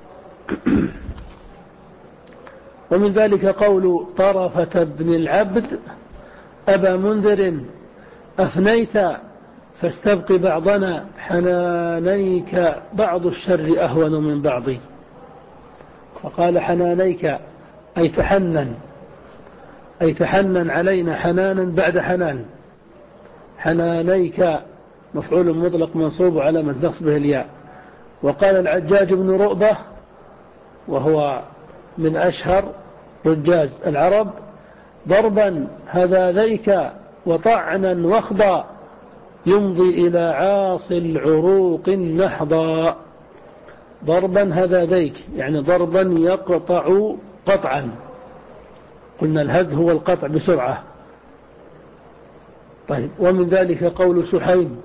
ومن ذلك قول طرفة بن العبد أبا منذر أفنيت فاستبق بعضنا حنانيك بعض الشر أهون من بعضي. فقال حنانيك أي تحنن، أي تحنن علينا حنانا بعد حنان. حنانيك مفعول مطلق منصوب على من نصبه الياء. وقال العجاج بن رؤبة وهو من أشهر رجاز العرب ضربا هذاذيك وطعنا وخضا يمضي إلى عاص العروق نحضا. ضربا هذاذيك يعني ضربا يقطع قطعا، قلنا الهذ هو القطع بسرعة. طيب ومن ذلك قول سحيم،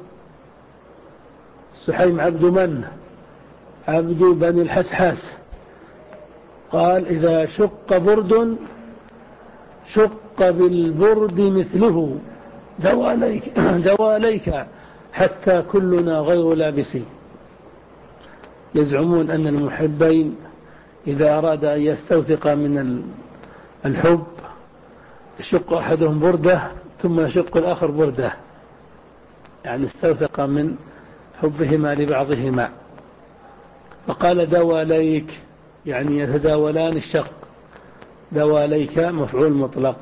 سحيم عبد من؟ عبد بني الحسحاس. قال إذا شق برد شق بالبرد مثله دواليك, دواليك حتى كلنا غير لابسين. يزعمون أن المحبين إذا أراد أن يستوثق من الحب يشق أحدهم بردة ثم يشق الآخر بردة، يعني استوثق من حبهما لبعضهما. فقال دواليك يعني يتداولان الشق، دواليك مفعول مطلق.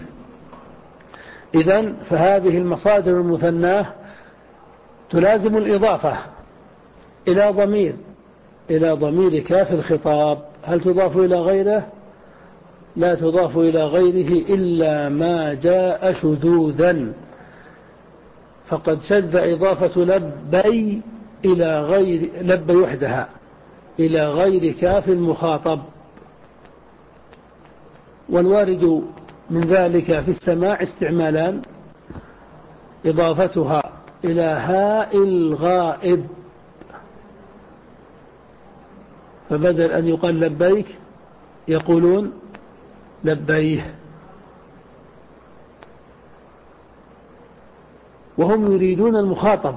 إذن فهذه المصادر المثناه تلازم الإضافة إلى ضمير، إلى ضمير كاف الخطاب. هل تضاف إلى غيره؟ لا تضاف إلى غيره إلا ما جاء شذوذا. فقد شذ إضافة لبي إلى غير لبي وحدها إلى غير كاف المخاطب. والوارد من ذلك في السماع استعمالان: إضافتها إلى هاء الغائب، فبدل أن يقال لبيك يقولون لبيه. وهم يريدون المخاطب،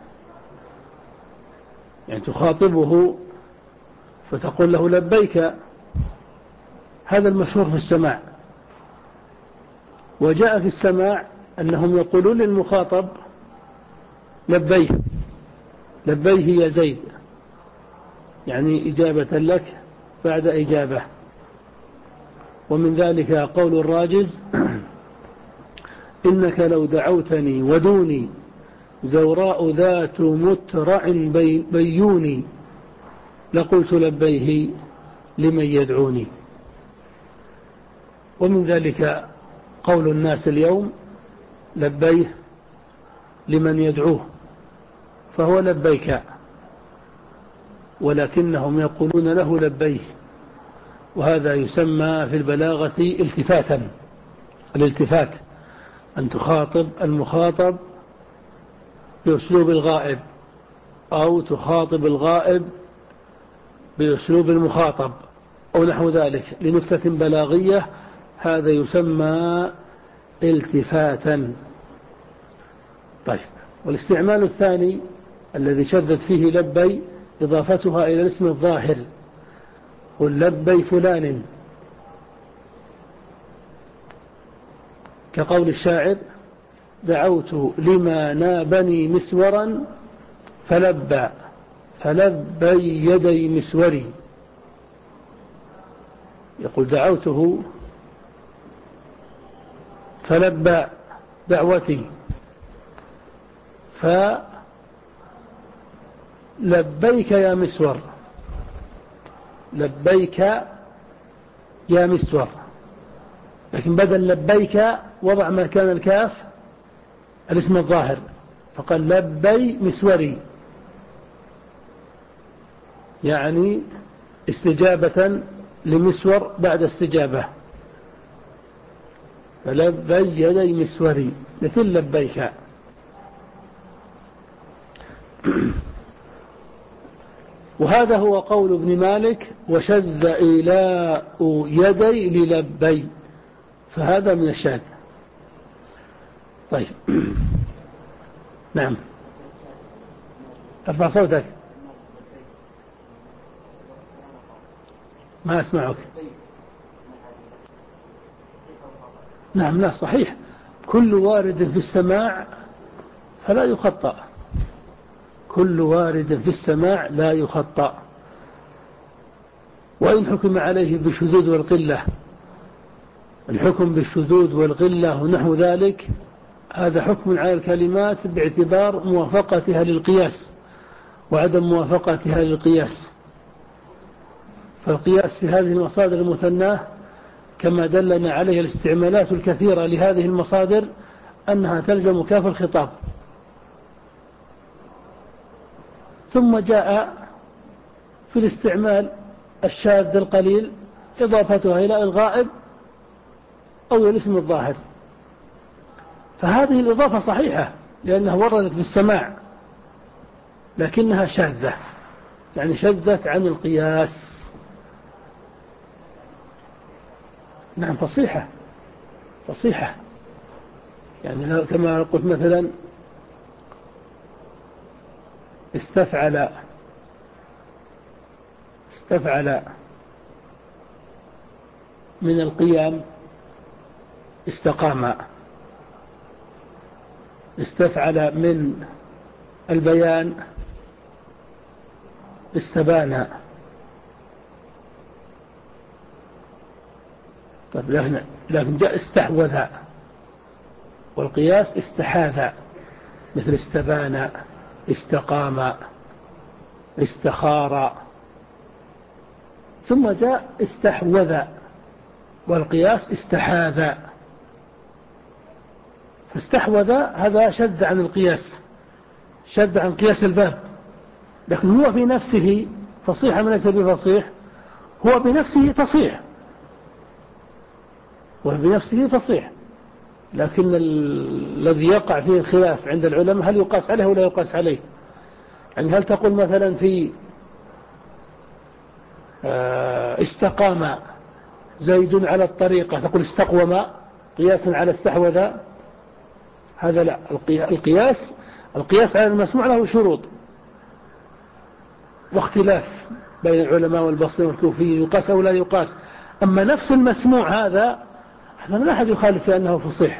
يعني تخاطبه فتقول له لبيك، هذا المشهور في السماع. وجاء في السماع أنهم يقولون للمخاطب لبيه، لبيه يا زيد، يعني إجابة لك بعد إجابة. ومن ذلك قول الراجز إنك لو دعوتني ودوني زوراء ذات مترع بي بيوني لقلت لبيه لمن يدعوني. ومن ذلك قول الناس اليوم لبيه لمن يدعوه، فهو لبيك، ولكنهم يقولون له لبيه، وهذا يسمى في البلاغة التفاتا. الالتفات أن تخاطب المخاطب بأسلوب الغائب، أو تخاطب الغائب بأسلوب المخاطب أو نحو ذلك لنكتة بلاغية، هذا يسمى التفاتا. طيب، والاستعمال الثاني الذي شذت فيه لبي إضافتها إلى الاسم الظاهر قل لبي فلان، كقول الشاعر دعوت لما نابني مسورا فلبى فلبي يدي مسوري. يقول دعوته فلبى دعوتي، فلبيك يا مسور، لبيك يا مسور، لكن بدل لبيك وضع مكان الكاف الاسم الظاهر فقال لبي مسوري، يعني استجابة لمسور بعد استجابة. فلبي يدي مسوري مثل لبيك. وهذا هو قول ابن مالك وشذ إيلاء يدي للبي، فهذا من الشاذ. طيب نعم ارفع صوتك ما أسمعك. نعم لا صحيح، كل وارد في السماع فلا يخطأ، كل وارد في السماع لا يخطأ، وإن حكم عليه بالشذوذ والقلة، الحكم بالشذوذ والقلة ونحو ذلك هذا حكم على الكلمات باعتبار موافقتها للقياس وعدم موافقتها للقياس. فالقياس في هذه المصادر المثناه كما دلنا عليه الاستعمالات الكثيرة لهذه المصادر أنها تلزم كاف الخطاب. ثم جاء في الاستعمال الشاذ القليل إضافتها إلى الغائب أو الاسم الظاهر، فهذه الإضافة صحيحة لأنها وردت في السماع، لكنها شاذة، يعني شذت عن القياس. نعم فصيحة فصيحة، يعني كما قلت مثلا استفعل استفعل من القيام استقام، استفعل من البيان استبان. طيب لكن, لكن جاء استحوذ، والقياس استحاذ مثل استبان استقام استخار. ثم جاء استحوذ والقياس استحاذ، فاستحوذ هذا شد عن القياس، شد عن قياس الباب، لكن هو في نفسه فصيح من ليس بفصيح، هو بنفسه فصيح، هو بنفسه فصيح، لكن الذي يقع فيه الخلاف عند العلماء هل يقاس عليه ولا يقاس عليه. يعني هل تقول مثلا في استقام زيد على الطريقة تقول استقوم قياسا على استحوذ؟ هذا لا، القياس القياس على المسموع له شروط واختلاف بين العلماء والبصريين والكوفيين يقاس أو لا يقاس. أما نفس المسموع هذا هذا لا أحد يخالف في أنه فصيح،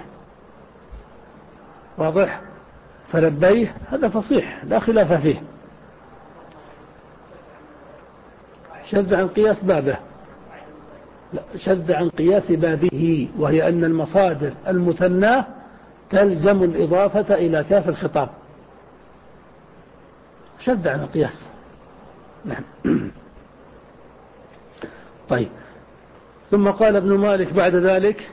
واضح؟ فلبيه هذا فصيح لا خلاف فيه، شذ عن قياس بابه، لا شذ عن قياس بابه، وهي أن المصادر المثناه تلزم الإضافة إلى كاف الخطاب، شذ عن القياس. نعم. طيب ثم قال ابن مالك بعد ذلك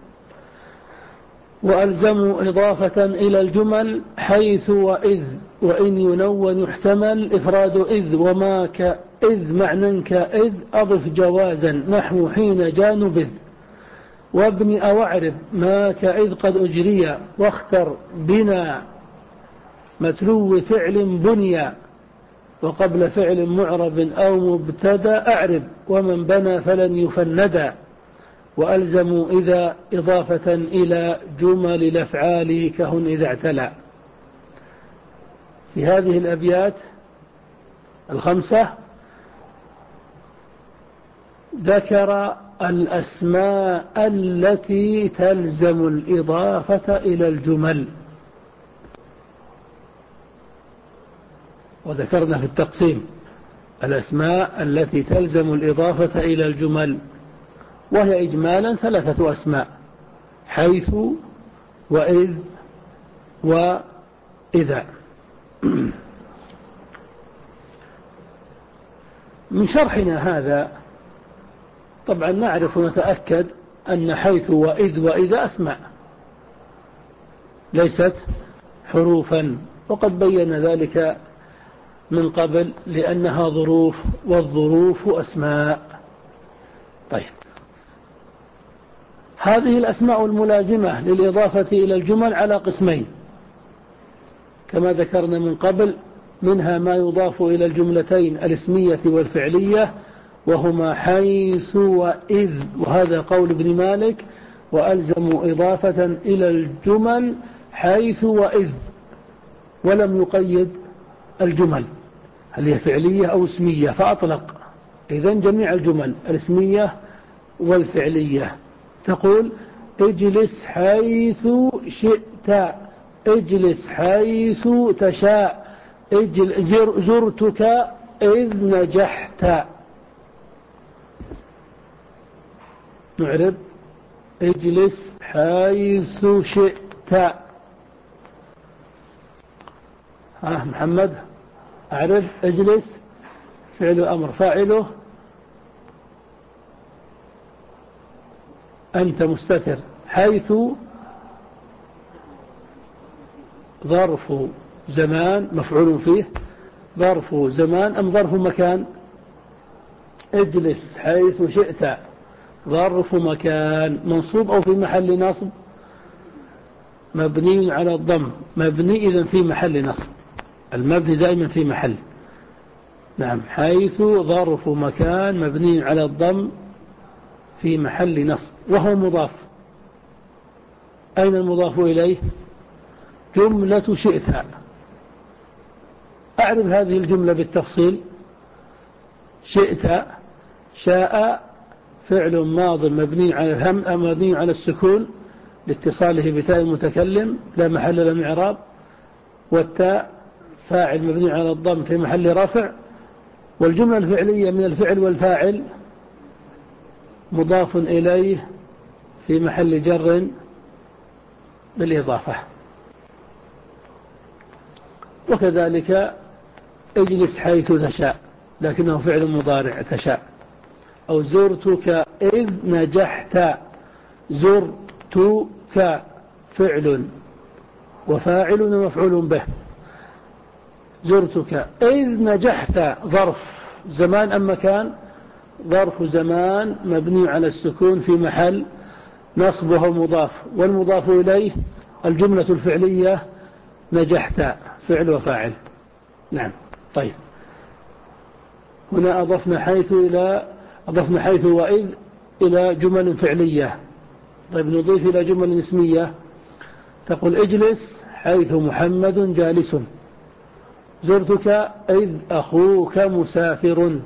وألزموا إضافة إلى الجمل حيث وإذ، وإن ينون يحتمل إفراد إذ وما كإذ معنى كإذ أضف جوازا نحو حين جاء نبذ، وابن أو أعرب ما كإذ قد أجري، واختر بنا متلو فعل بني، وقبل فعل معرب أو مبتدا أعرب، ومن بنى فلن يفندا، وألزموا إذا إضافة إلى جمل الأفعال كهن إذا اعتلى. في هذه الأبيات الخمسة ذكر الأسماء التي تلزم الإضافة إلى الجمل. وذكرنا في التقسيم الأسماء التي تلزم الإضافة إلى الجمل، وهي إجمالا ثلاثة أسماء: حيث وإذ وإذا. من شرحنا هذا طبعا نعرف ونتأكد أن حيث وإذ وإذا أسماء ليست حروفا، وقد بين ذلك من قبل لأنها ظروف، والظروف أسماء. طيب، هذه الأسماء الملازمة للإضافة إلى الجمل على قسمين كما ذكرنا من قبل: منها ما يضاف إلى الجملتين الاسمية والفعلية، وهما حيث وإذ، وهذا قول ابن مالك: وألزموا إضافة إلى الجمل حيث وإذ، ولم يقيد الجمل هل هي فعلية أو اسمية فأطلق. إذن جميع الجمل الاسمية والفعلية تقول: اجلس حيث شئت، اجلس حيث تشاء، اجل زر زرتك إذ نجحت. نعرب: اجلس حيث شئت. ها محمد أعرف: اجلس فعل أمر فاعله أنت مستتر، حيث ظرف زمان مفعول فيه، ظرف زمان أم ظرف مكان؟ اجلس حيث شئت ظرف مكان منصوب أو في محل نصب؟ مبني على الضم، مبني إذن في محل نصب، المبني دائما في محل. نعم، حيث ظرف مكان مبني على الضم في محل نصب، وهو مضاف. أين المضاف إليه؟ جملة شئت. أعرف هذه الجملة بالتفصيل: شئت، شاء فعل ماض مبني على الهم مبني على السكون لاتصاله بتاء المتكلم لا محل له من إعراب، والتاء فاعل مبني على الضم في محل رفع، والجملة الفعلية من الفعل والفاعل مضاف إليه في محل جر بالإضافة. وكذلك اجلس حيث تشاء لكنه فعل مضارع تشاء، أو زرتك إذ نجحت، زرتك فعل وفاعل ومفعول به، زرتك إذ نجحت ظرف زمان أم مكان؟ ظرف زمان مبني على السكون في محل نصبه مضاف، والمضاف إليه الجملة الفعلية نجحت فعل وفاعل. نعم. طيب، هنا أضفنا حيث إلى أضفنا حيث وإذ إلى جمل فعلية. طيب، نضيف إلى جمل اسمية. تقول: اجلس حيث محمد جالس، زرتك إذ أخوك مسافر.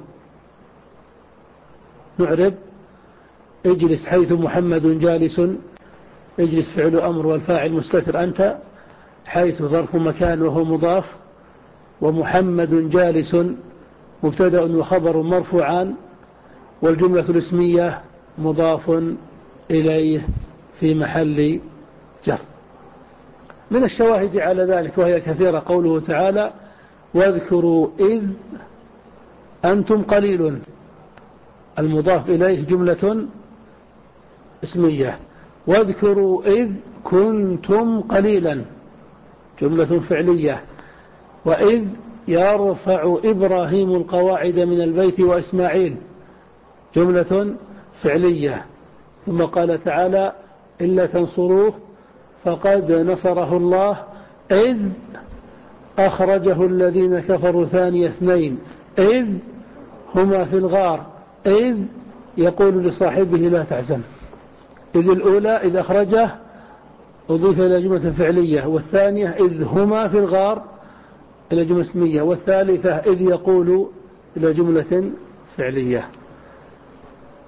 نعرب: اجلس حيث محمد جالس، اجلس فعل أمر والفاعل مستتر أنت، حيث ظرف مكان وهو مضاف، ومحمد جالس مبتدأ وخبر مرفوعان، والجملة الاسمية مضاف إليه في محل جر. من الشواهد على ذلك وهي كثيرة قوله تعالى: واذكروا إذ أنتم قليل، المضاف إليه جملة اسمية، واذكروا إذ كنتم قليلا جملة فعلية، وإذ يرفع إبراهيم القواعد من البيت وإسماعيل جملة فعلية. ثم قال تعالى: إلا تنصروه فقد نصره الله إذ أخرجه الذين كفروا ثاني اثنين إذ هما في الغار إذ يقول لصاحبه لا تحزن. إذ الأولى إذ أخرجه أضيف إلى جملة فعلية، والثانية إذ هما في الغار إلى جملة اسمية، والثالثة إذ يقول إلى جملة فعلية.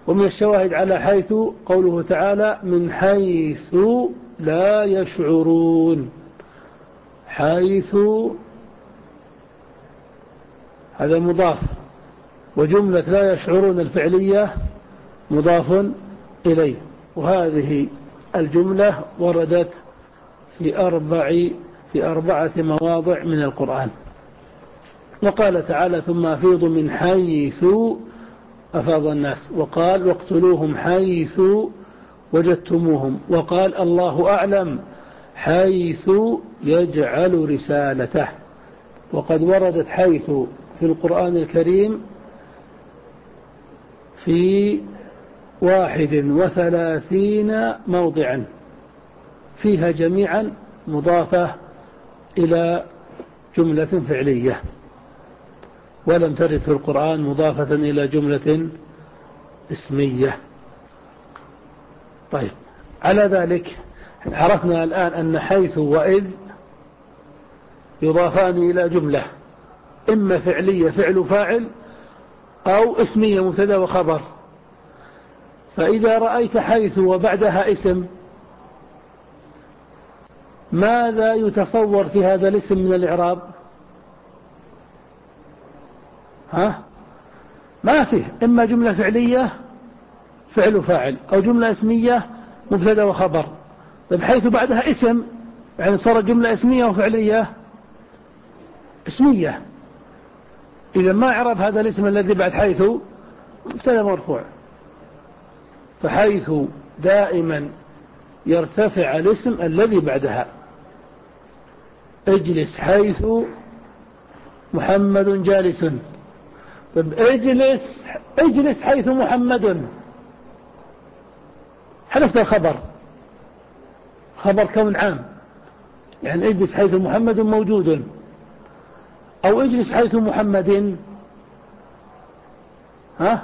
ومن الشواهد على حيث قوله تعالى من حيث لا يشعرون. حيث هذا مضاف، وجملة لا يشعرون الفعلية مضاف إليه. وهذه الجملة وردت في أربع في أربعة مواضع من القرآن. وقال تعالى ثم أفيضوا من حيث أفاض الناس، وقال واقتلوهم حيث وجدتموهم، وقال الله أعلم حيث يجعل رسالته. وقد وردت حيث في القرآن الكريم في واحد وثلاثين موضعا، فيها جميعا مضافة إلى جملة فعلية، ولم ترد في القرآن مضافة إلى جملة اسمية. طيب، على ذلك عرفنا الآن أن حيث وإذ يضافان إلى جملة، إما فعلية فعل فاعل، أو اسمية مبتدأ وخبر. فإذا رأيت حيث وبعدها اسم، ماذا يتصور في هذا الاسم من الإعراب؟ ها؟ ما فيه، إما جملة فعلية فعل فاعل، أو جملة اسمية مبتدأ وخبر. طيب حيث بعدها اسم، يعني صارت جملة اسمية وفعلية اسمية. إذا ما إعراب هذا الاسم الذي بعد حيث؟ مبتدأ مرفوع. فحيث دائما يرتفع الاسم الذي بعدها. اجلس حيث محمد جالس. طيب اجلس اجلس حيث محمد، حذفت الخبر، خبر كون عام، يعني اجلس حيث محمد موجود، أو اجلس حيث محمد. ها؟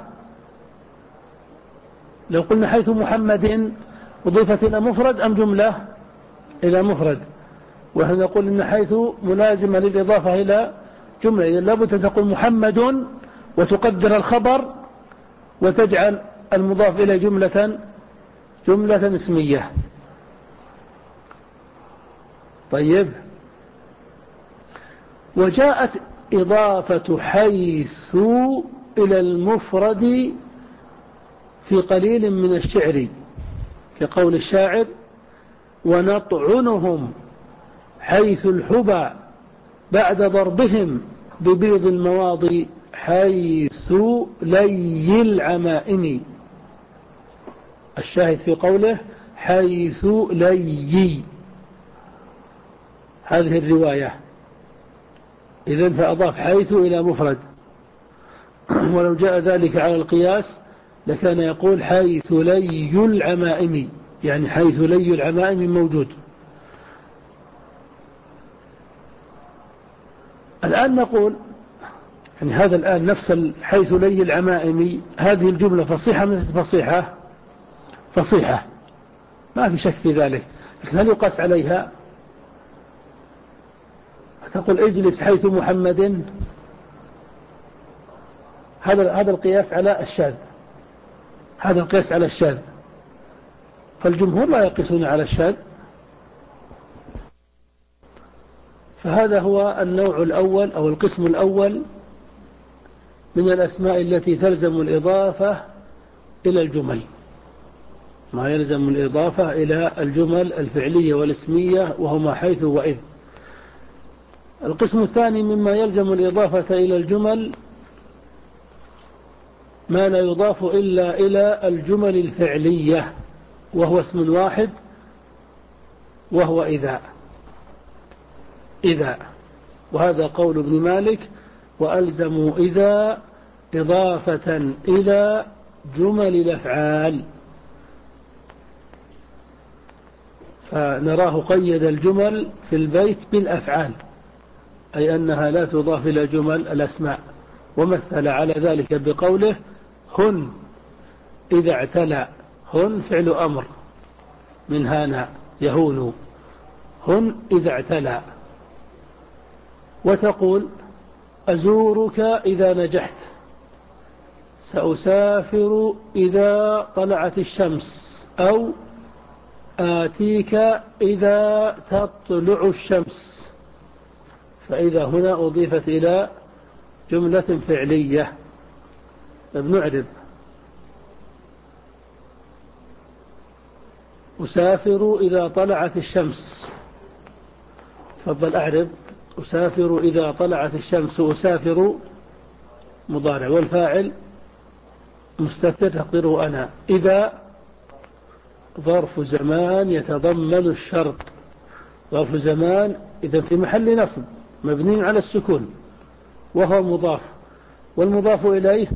لو قلنا حيث محمد أضيفت إلى مفرد أم جملة؟ إلى مفرد. ونحن نقول إن حيث ملازمة للإضافة إلى جملة، إذا لابد أن تقول محمد وتقدر الخبر وتجعل المضاف إلى جملة جملة اسمية. طيب، وجاءت إضافة حيث إلى المفرد في قليل من الشعر، كقول الشاعر ونطعنهم حيث الحبى بعد ضربهم ببيض المواضي حيث لي العمائم. الشاهد في قوله حيث لي، هذه الرواية. إذن فأضاف حيث إلى مفرد. ولو جاء ذلك على القياس لكان يقول حيث لي العمائم، يعني حيث لي العمائم موجود. الآن نقول يعني هذا الآن نفس حيث لي العمائم، هذه الجملة فصيحة من فصيحة فصيحة، ما في شك في ذلك. لكن هل يقاس عليها؟ تقول اجلس حيث محمد، هذا هذا القياس على الشاذ، هذا القياس على الشاذ. فالجمهور لا يقيسون على الشاذ. فهذا هو النوع الأول أو القسم الأول من الأسماء التي تلزم الإضافة إلى الجمل، ما يلزم الإضافة إلى الجمل الفعلية والاسمية، وهما حيث وإذ. القسم الثاني مما يلزم الإضافة إلى الجمل ما لا يضاف إلا إلى الجمل الفعلية، وهو اسم واحد، وهو إذا. إذا، وهذا قول ابن مالك وألزموا إذا إضافة إلى جمل الأفعال. فنراه قيد الجمل في البيت بالأفعال، أي أنها لا تضاف إلى جمل الأسماء. ومثل على ذلك بقوله هن إذا اعتلى. هن فعل أمر من هانا يهون، هن إذا اعتلى. وتقول أزورك إذا نجحت، سأسافر إذا طلعت الشمس، أو آتيك إذا تطلع الشمس. فإذا هنا أضيفت إلى جملة فعلية. بنعرب: أسافر إذا طلعت الشمس. تفضل أعرب: أسافر إذا طلعت الشمس. أسافر مضارع، والفاعل مستتر تقديره أنا. إذا ظرف زمان يتضمن الشرط. ظرف زمان إذا في محل نصب مبني على السكون، وهو مضاف، والمضاف إليه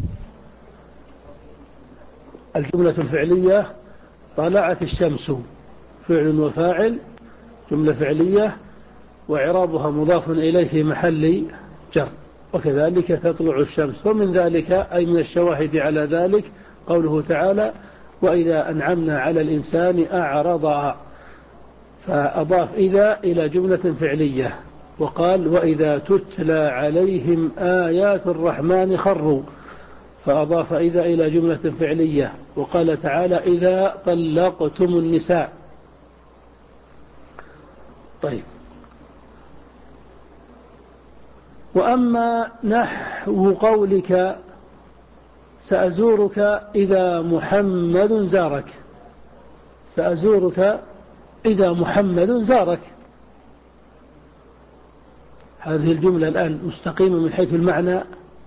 الجملة الفعلية طلعت الشمس، فعل وفاعل، جملة فعلية، وإعرابها مضاف إليه في محل جر. وكذلك تطلع الشمس. ومن ذلك أي من الشواهد على ذلك قوله تعالى: وإذا أنعمنا على الإنسان أعرض. فأضاف إذا إلى جملة فعلية، وقال: وإذا تتلى عليهم آيات الرحمن خروا. فأضاف إذا إلى جملة فعلية. وقال تعالى: إذا طلقتم النساء. طيب، وأما نحو قولك: سأزورك إذا محمد زارك. سأزورك إذا محمد زارك، هذه الجملة الآن مستقيمة من حيث المعنى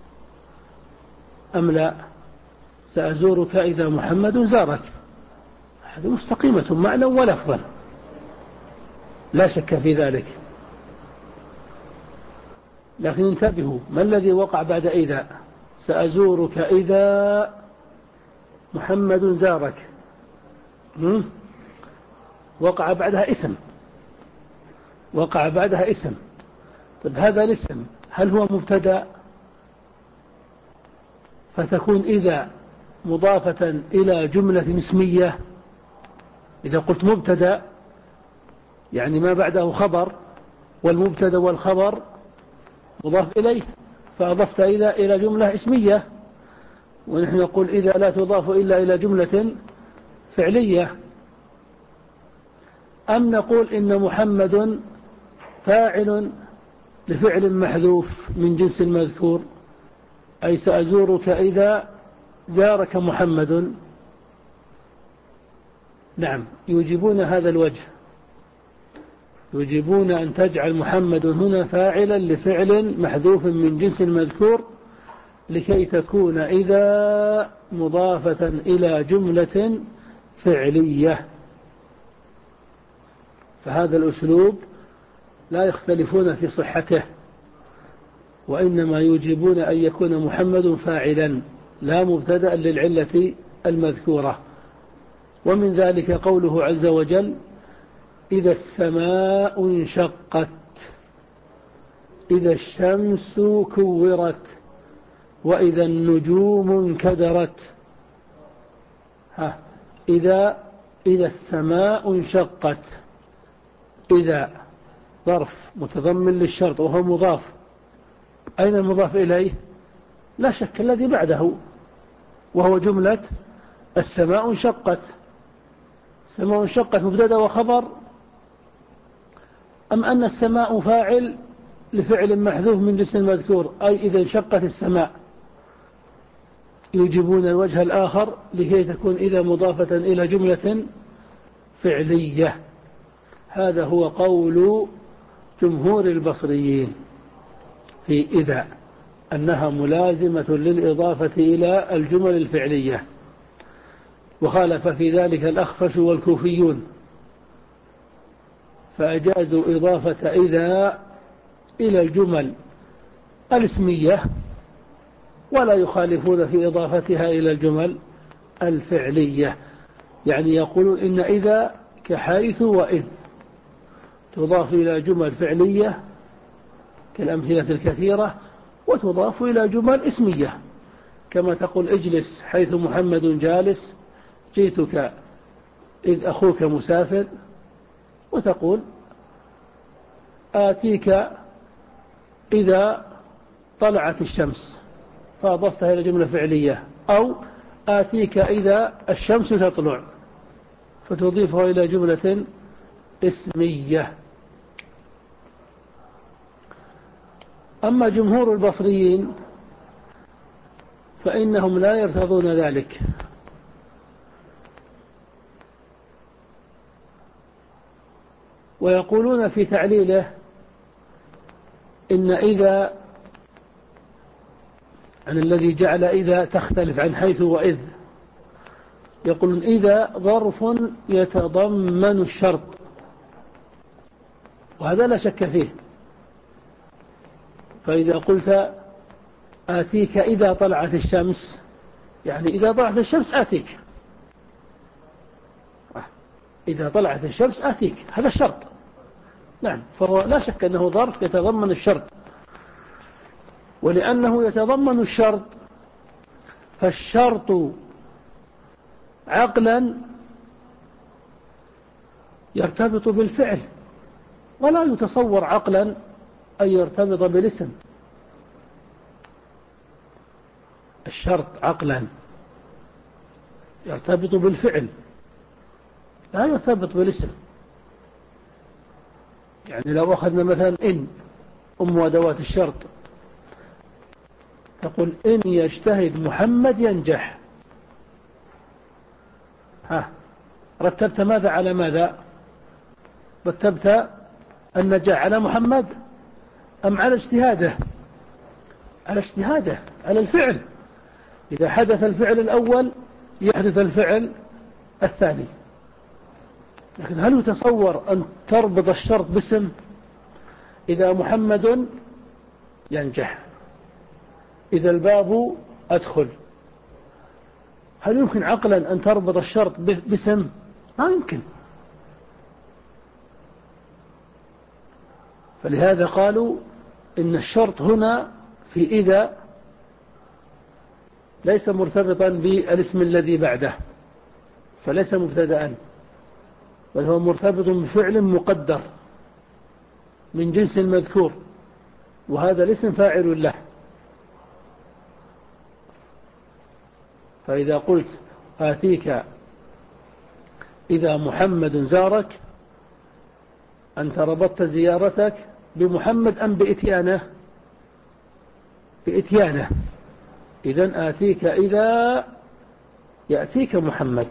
أم لا؟ سأزورك إذا محمد زارك، هذه مستقيمة معنى ولفظا، لا شك في ذلك. لكن انتبهوا، ما الذي وقع بعد إذا؟ سأزورك إذا محمد زارك، وقع بعدها اسم، وقع بعدها اسم. طيب، هذا الاسم هل هو مبتدأ؟ فتكون إذا مضافة إلى جملة اسمية. إذا قلت مبتدأ يعني ما بعده خبر، والمبتدأ والخبر مضاف إليه، فأضفت إذا إلى جملة اسمية. ونحن نقول إذا لا تضاف إلا إلى جملة فعلية. أم نقول إن محمد فاعل لفعل محذوف من جنس المذكور، أي سأزورك إذا زارك محمد. نعم، يجيبون هذا الوجه، يجيبون أن تجعل محمد هنا فاعلا لفعل محذوف من جنس المذكور، لكي تكون إذا مضافة إلى جملة فعلية. فهذا الأسلوب لا يختلفون في صحته، وإنما يجيبون أن يكون محمد فاعلا لا مبتدأ للعلة المذكورة. ومن ذلك قوله عز وجل: إذا السماء انشقت، إذا الشمس كورت، وإذا النجوم انكدرت. ها، إذا إذا السماء انشقت، إذا ظرف متضمن للشرط وهو مضاف. أين المضاف إليه؟ لا شك الذي بعده، وهو جملة السماء انشقت. السماء انشقت مبتدأ وخبر، أم أن السماء فاعل لفعل محذوف من جنس المذكور، أي إذا انشقت السماء؟ يجيبون الوجه الآخر لكي تكون إذا مضافة إلى جملة فعلية. هذا هو قول جمهور البصريين في إذا، أنها ملازمة للإضافة إلى الجمل الفعلية. وخالف في ذلك الأخفش والكوفيون، فأجازوا إضافة إذا إلى الجمل الاسمية، ولا يخالفون في إضافتها إلى الجمل الفعلية. يعني يقولون إن إذا كحيث وإذ تضاف إلى جمل فعلية كالأمثلة الكثيرة، وتضاف إلى جمل اسمية، كما تقول اجلس حيث محمد جالس، جئتك إذ أخوك مسافر، وتقول آتيك إذا طلعت الشمس، فأضفتها إلى جملة فعلية. أو آتيك إذا الشمس تطلع فتضيفه إلى جملة اسمية. أما جمهور البصريين فإنهم لا يرتضون ذلك، ويقولون في تعليله إن إذا عن الذي جعل إذا تختلف عن حيث وإذ، يقولون إذا ظرف يتضمن الشرط، وهذا لا شك فيه. فإذا قلت آتيك إذا طلعت الشمس، يعني إذا طلعت الشمس آتيك، إذا طلعت الشمس آتيك، هذا الشرط. نعم، فهو لا شك أنه ظرف يتضمن الشرط، ولأنه يتضمن الشرط فالشرط عقلا يرتبط بالفعل، ولا يتصور عقلا أن يرتبط بالاسم. الشرط عقلا يرتبط بالفعل، لا يرتبط بالاسم. يعني لو أخذنا مثلا إن أم أدوات الشرط، تقول إن يجتهد محمد ينجح، ها رتبت ماذا على ماذا؟ رتبت النجاح على محمد أم على اجتهاده؟ على اجتهاده، على الفعل. إذا حدث الفعل الأول يحدث الفعل الثاني. لكن هل يتصور أن تربط الشرط باسم؟ إذا محمد ينجح، إذا الباب أدخل، هل يمكن عقلا أن تربط الشرط باسم؟ ما يمكن. فلهذا قالوا إن الشرط هنا في إذا ليس مرتبطا بالاسم الذي بعده، فليس مبتدأ، بل هو مرتبط بفعل مقدر من جنس المذكور، وهذا الاسم فاعل له. فإذا قلت آتيك إذا محمد زارك، أنت ربطت زيارتك بمحمد أم بإتيانه؟ بإتيانه. إذن آتيك إذا يأتيك محمد.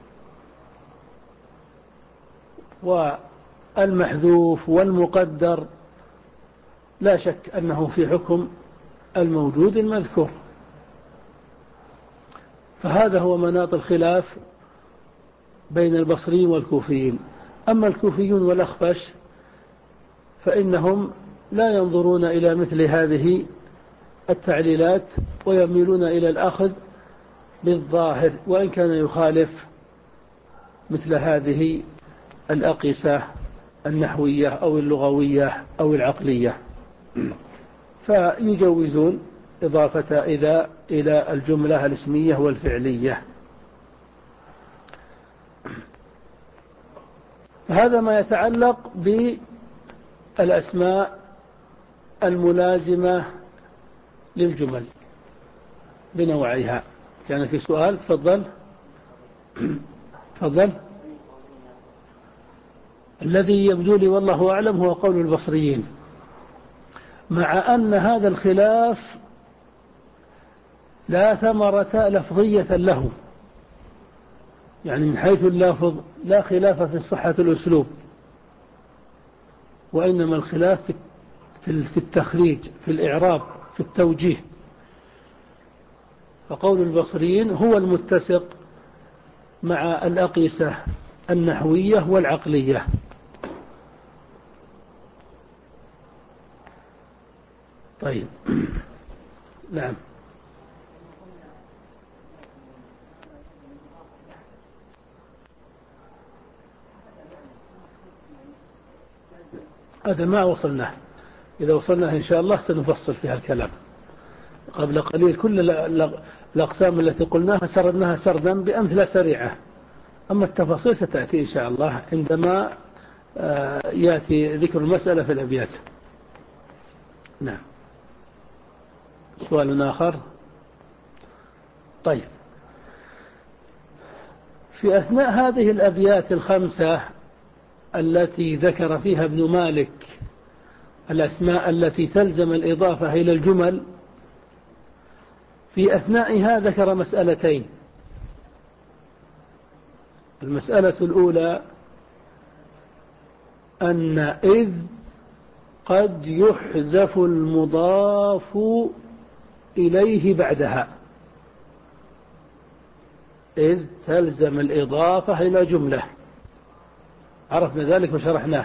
والمحذوف والمقدر لا شك أنه في حكم الموجود المذكور. فهذا هو مناط الخلاف بين البصريين والكوفيين. أما الكوفيون والأخفش فإنهم لا ينظرون إلى مثل هذه التعليلات، ويميلون إلى الأخذ بالظاهر، وإن كان يخالف مثل هذه الأقيسة النحوية أو اللغوية أو العقلية، فيجوزون إضافة إذا إلى الجملة الاسمية والفعلية. هذا ما يتعلق بالأسماء الملازمة للجمل بنوعيها. كان في سؤال؟ تفضل. تفضل. الذي يبدو لي والله أعلم هو قول البصريين، مع أن هذا الخلاف لا ثمرة لفظية له، يعني من حيث اللفظ لا خلاف في صحة الأسلوب، وإنما الخلاف في التخريج، في الإعراب، في التوجيه. فقول البصريين هو المتسق مع الأقيسة النحوية والعقلية. طيب. نعم. هذا ما وصلناه، إذا وصلناه إن شاء الله سنفصل فيها الكلام. قبل قليل كل الأقسام التي قلناها سردناها سردا بأمثلة سريعة، أما التفاصيل ستأتي إن شاء الله عندما يأتي ذكر المسألة في الأبيات. نعم. سؤال آخر؟ طيب، في أثناء هذه الأبيات الخمسة التي ذكر فيها ابن مالك الأسماء التي تلزم الإضافة إلى الجمل، في أثنائها ذكر مسألتين. المسألة الأولى أن إذ قد يحذف المضاف إليه بعدها، إذ تلزم الإضافة إلى جملة، عرفنا ذلك وشرحناه.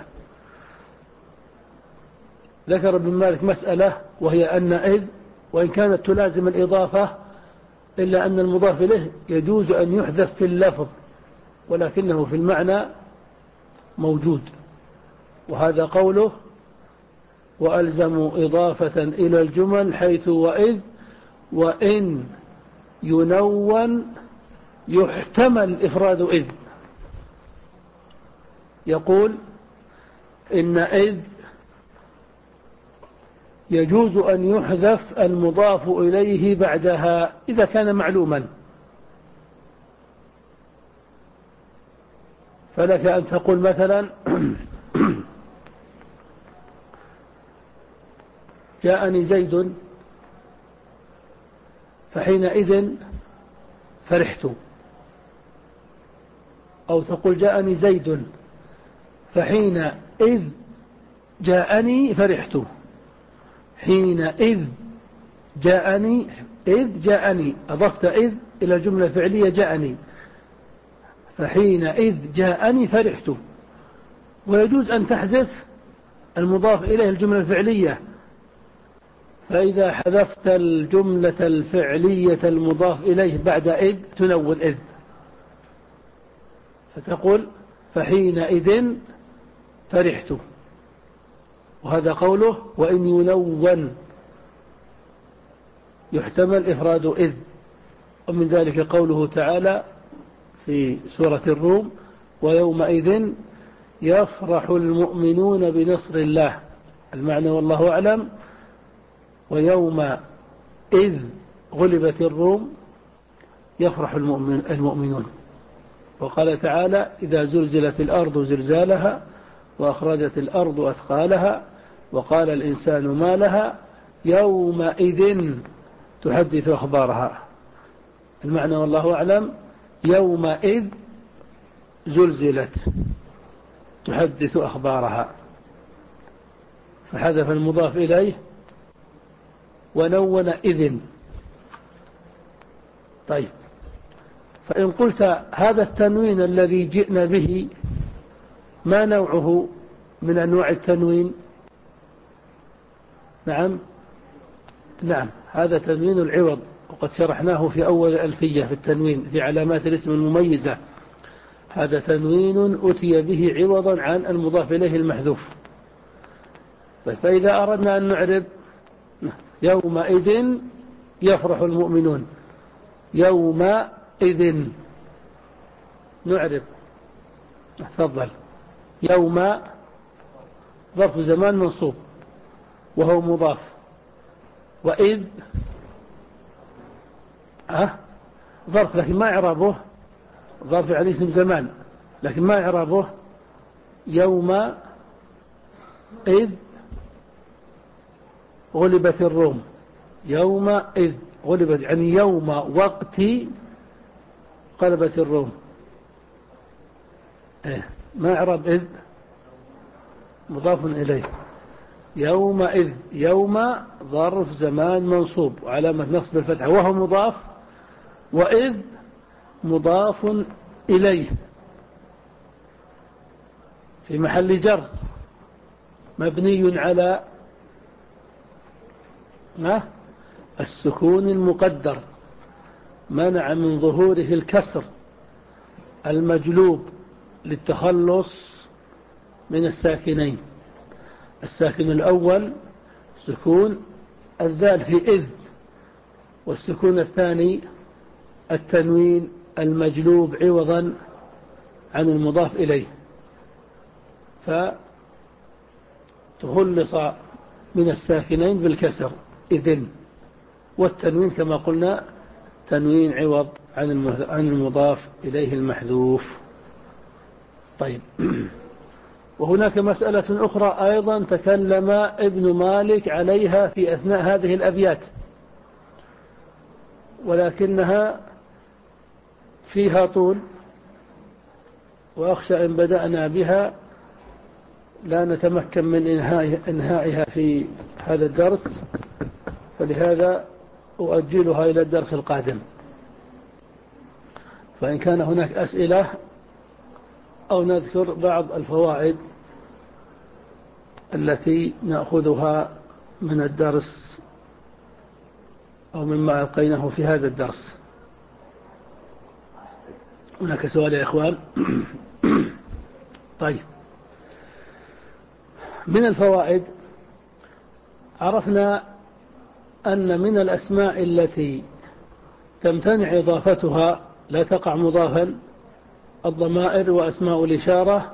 ذكر ابن مالك مسألة وهي أن إذ وإن كانت تلازم الإضافة إلا أن المضاف إليه يجوز أن يحذف في اللفظ ولكنه في المعنى موجود، وهذا قوله وألزموا إضافة إلى الجمل حيث وإذ وإن ينون يحتمل إفراد إذ. يقول إن إذ يجوز أن يحذف المضاف إليه بعدها إذا كان معلوما، فلك أن تقول مثلا جاءني زيد فحينئذ فرحت، أو تقول جاءني زيد فحينئذ جاءني فرحت، حينئذ جاءني، إذ جاءني أضفت إذ إلى الجملة الفعلية جاءني، فحينئذ جاءني فرحت. ويجوز أن تحذف المضاف إليه الجملة الفعلية، فإذا حذفت الجملة الفعلية المضاف إليه بعد إذ تنون إذ، فتقول فحينئذ فرحت، وهذا قوله وإن ينون يحتمل إفراد إذ. ومن ذلك قوله تعالى في سورة الروم ويومئذ يفرح المؤمنون بنصر الله، المعنى والله أعلم ويوم إذ غلبت الروم يفرح المؤمن المؤمنون. وقال تعالى إذا زلزلت الأرض زلزالها وأخرجت الأرض أثقالها وقال الإنسان ما لها يومئذ تحدث أخبارها، المعنى والله أعلم يومئذ زلزلت تحدث أخبارها، فحذف المضاف إليه ونون إذن. طيب، فإن قلت هذا التنوين الذي جئنا به ما نوعه من أنواع التنوين؟ نعم نعم هذا تنوين العوض، وقد شرحناه في أول الألفية في التنوين في علامات الاسم المميزة. هذا تنوين أتي به عوضا عن المضاف إليه المحذوف. طيب، فإذا أردنا أن نعرب يومئذ يفرح المؤمنون، يومئذ نعرب، تفضل. يوم ظرف زمان منصوب وهو مضاف، وإذ أه ظرف لكن ما إعرابه، ظرف يعني اسم زمان لكن ما إعرابه. يوم إذ غلبت الروم، يوم إذ غلبت يعني يوم وقت غلبت الروم. إيه ما إعراب إذ؟ مضاف إليه. يوم إذ يوم ظرف زمان منصوب وعلامة نصب الفتحة وهو مضاف، وإذ مضاف إليه في محل جر مبني على ما السكون المقدر منع من ظهوره الكسر المجلوب للتخلص من الساكنين. الساكن الأول سكون الذال في إذ، والسكون الثاني التنوين المجلوب عوضا عن المضاف إليه، فتخلص من الساكنين بالكسر إذن، والتنوين كما قلنا تنوين عوض عن المضاف إليه المحذوف. طيب، وهناك مسألة أخرى أيضا تكلم ابن مالك عليها في أثناء هذه الأبيات، ولكنها فيها طول، وأخشى إن بدأنا بها لا نتمكن من إنهائها في هذا الدرس، فلهذا أؤجلها إلى الدرس القادم. فإن كان هناك أسئلة أو نذكر بعض الفوائد التي نأخذها من الدرس أو مما ألقيناه في هذا الدرس. هناك سؤال يا إخوان؟ طيب، من الفوائد عرفنا أن من الأسماء التي تمتنع إضافتها لا تقع مضافا الضمائر وأسماء الإشارة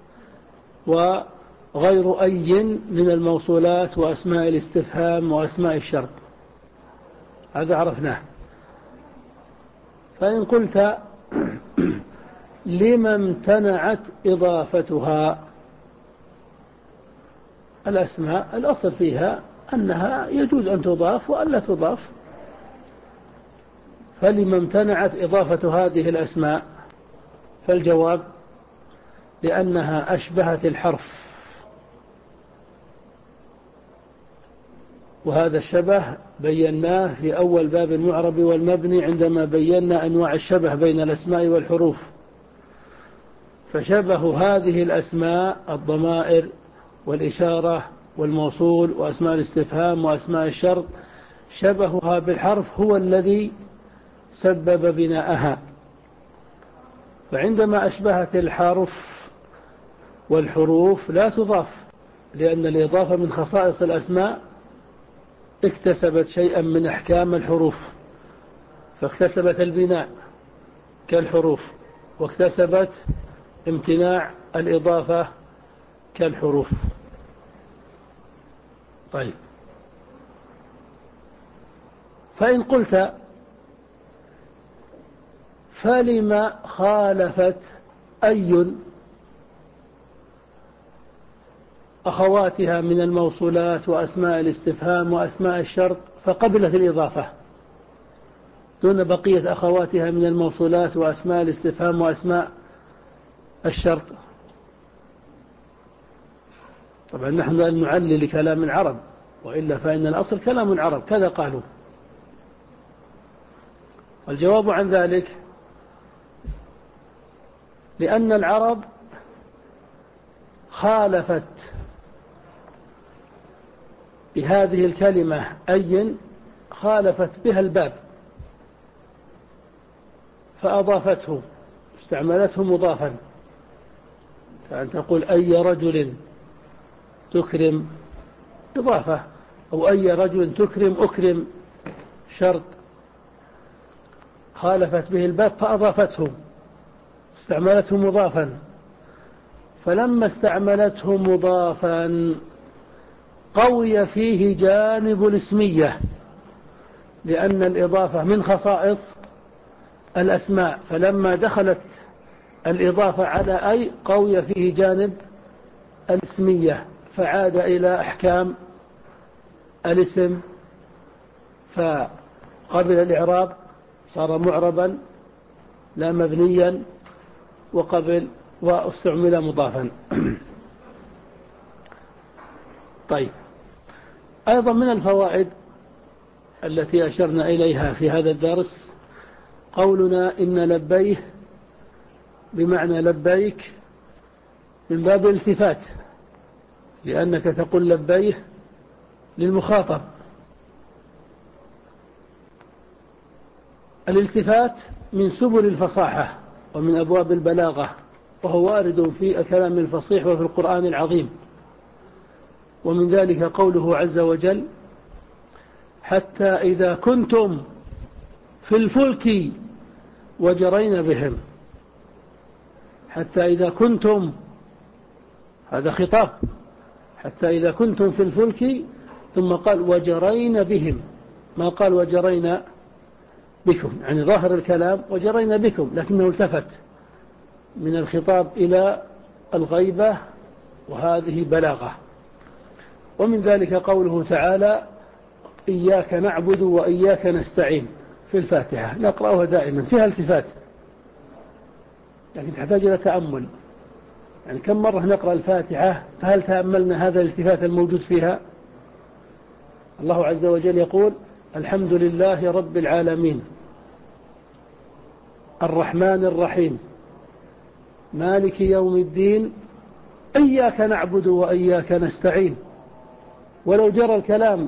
وغير أي من الموصولات وأسماء الاستفهام وأسماء الشرط، هذا عرفناه. فإن قلت لما امتنعت إضافتها، الأسماء الأصل فيها أنها يجوز أن تضاف وأن لا تضاف، فلما امتنعت إضافة هذه الأسماء؟ فالجواب لأنها أشبهت الحرف، وهذا الشبه بيناه في أول باب المعرب والمبني عندما بينا أنواع الشبه بين الأسماء والحروف. فشبه هذه الأسماء الضمائر والإشارة والموصول وأسماء الاستفهام وأسماء الشرط، شبهها بالحرف هو الذي سبب بناءها. فعندما أشبهت الحرف والحروف لا تضاف، لأن الإضافة من خصائص الأسماء، اكتسبت شيئا من أحكام الحروف، فاكتسبت البناء كالحروف، واكتسبت امتناع الإضافة كالحروف. طيب، فإن قلت فلما خالفت أي أخواتها من الموصولات وأسماء الاستفهام وأسماء الشرط فقبلت الإضافة دون بقية أخواتها من الموصولات وأسماء الاستفهام وأسماء الشرط؟ طبعا نحن لا نعلل لكلام العرب، وإلا فإن الأصل كلام العرب كذا قالوا. والجواب عن ذلك لأن العرب خالفت بهذه الكلمة أي، خالفت بها الباب فأضافته، استعملته مضافا، كأن تقول أي رجل تكرم إضافة، أو أي رجل تكرم أكرم شرط، خالفت به الباب فأضافته، استعملته مضافا. فلما استعملته مضافا قوي فيه جانب الاسمية، لأن الإضافة من خصائص الأسماء، فلما دخلت الإضافة على أي قوي فيه جانب الاسمية، فعاد إلى أحكام الاسم، فقبل الإعراب، صار معربا لا مبنيا، وقبل واستعمل مضافا. طيب، أيضا من الفوائد التي أشرنا إليها في هذا الدرس قولنا إن لبيه بمعنى لبيك من باب الالتفات، لأنك تقول لبيه للمخاطب. الالتفات من سبل الفصاحة ومن أبواب البلاغة، وهو وارد في الكلام الفصيح وفي القرآن العظيم. ومن ذلك قوله عز وجل: حتى إذا كنتم في الفلك وجرين بهم. حتى إذا كنتم، هذا خطاب، حتى إذا كنتم في الفلك، ثم قال وجرين بهم، ما قال وجرين بكم، يعني ظاهر الكلام وجرينا بكم، لكنه التفت من الخطاب إلى الغيبة، وهذه بلاغة. ومن ذلك قوله تعالى: إياك نعبد وإياك نستعين في الفاتحة، نقرأها دائما فيها التفات، لكن تحتاج إلى تأمل. يعني كم مرة نقرأ الفاتحة فهل تأملنا هذا الالتفات الموجود فيها؟ الله عز وجل يقول: الحمد لله رب العالمين الرحمن الرحيم مالك يوم الدين إياك نعبد وإياك نستعين. ولو جرى الكلام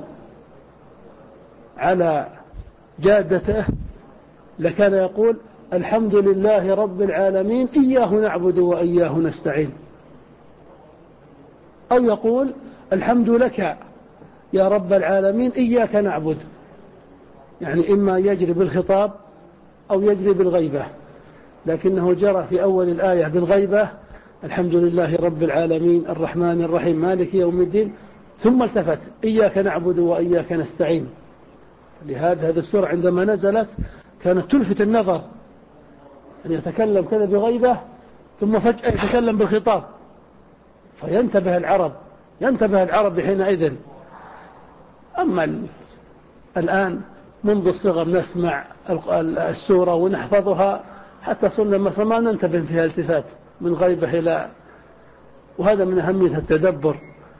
على جادته لكان يقول: الحمد لله رب العالمين إياه نعبد وإياه نستعين، أو يقول: الحمد لك يا رب العالمين إياك نعبد، يعني إما يجري بالخطاب أو يجري بالغيبة، لكنه جرى في أول الآية بالغيبة: الحمد لله رب العالمين الرحمن الرحيم مالك يوم الدين، ثم التفت: إياك نعبد وإياك نستعين. لهذا هذه السورة عندما نزلت كانت تلفت النظر، أن يتكلم كذا بغيبة ثم فجأة يتكلم بالخطاب، فينتبه العرب ينتبه العرب حينئذ. أما الآن منذ الصغر نسمع السورة ونحفظها حتى صرنا مثلا ما ننتبه فيها التفات من غيبة إلى، وهذا من أهمية التدبر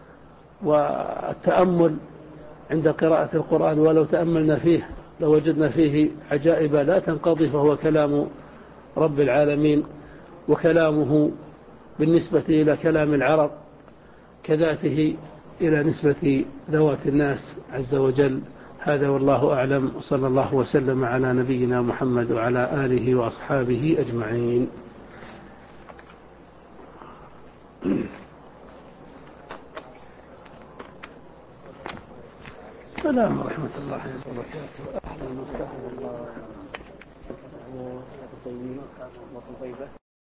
والتأمل عند قراءة القرآن. ولو تأملنا فيه لوجدنا فيه عجائب لا تنقضي، فهو كلام رب العالمين، وكلامه بالنسبة إلى كلام العرب كذاته إلى نسبة ذوات الناس عز وجل. هذا والله أعلم، وصلى الله وسلم على نبينا محمد وعلى آله وأصحابه أجمعين. السلام ورحمة الله وبركاته. أهلا وسهلا. الله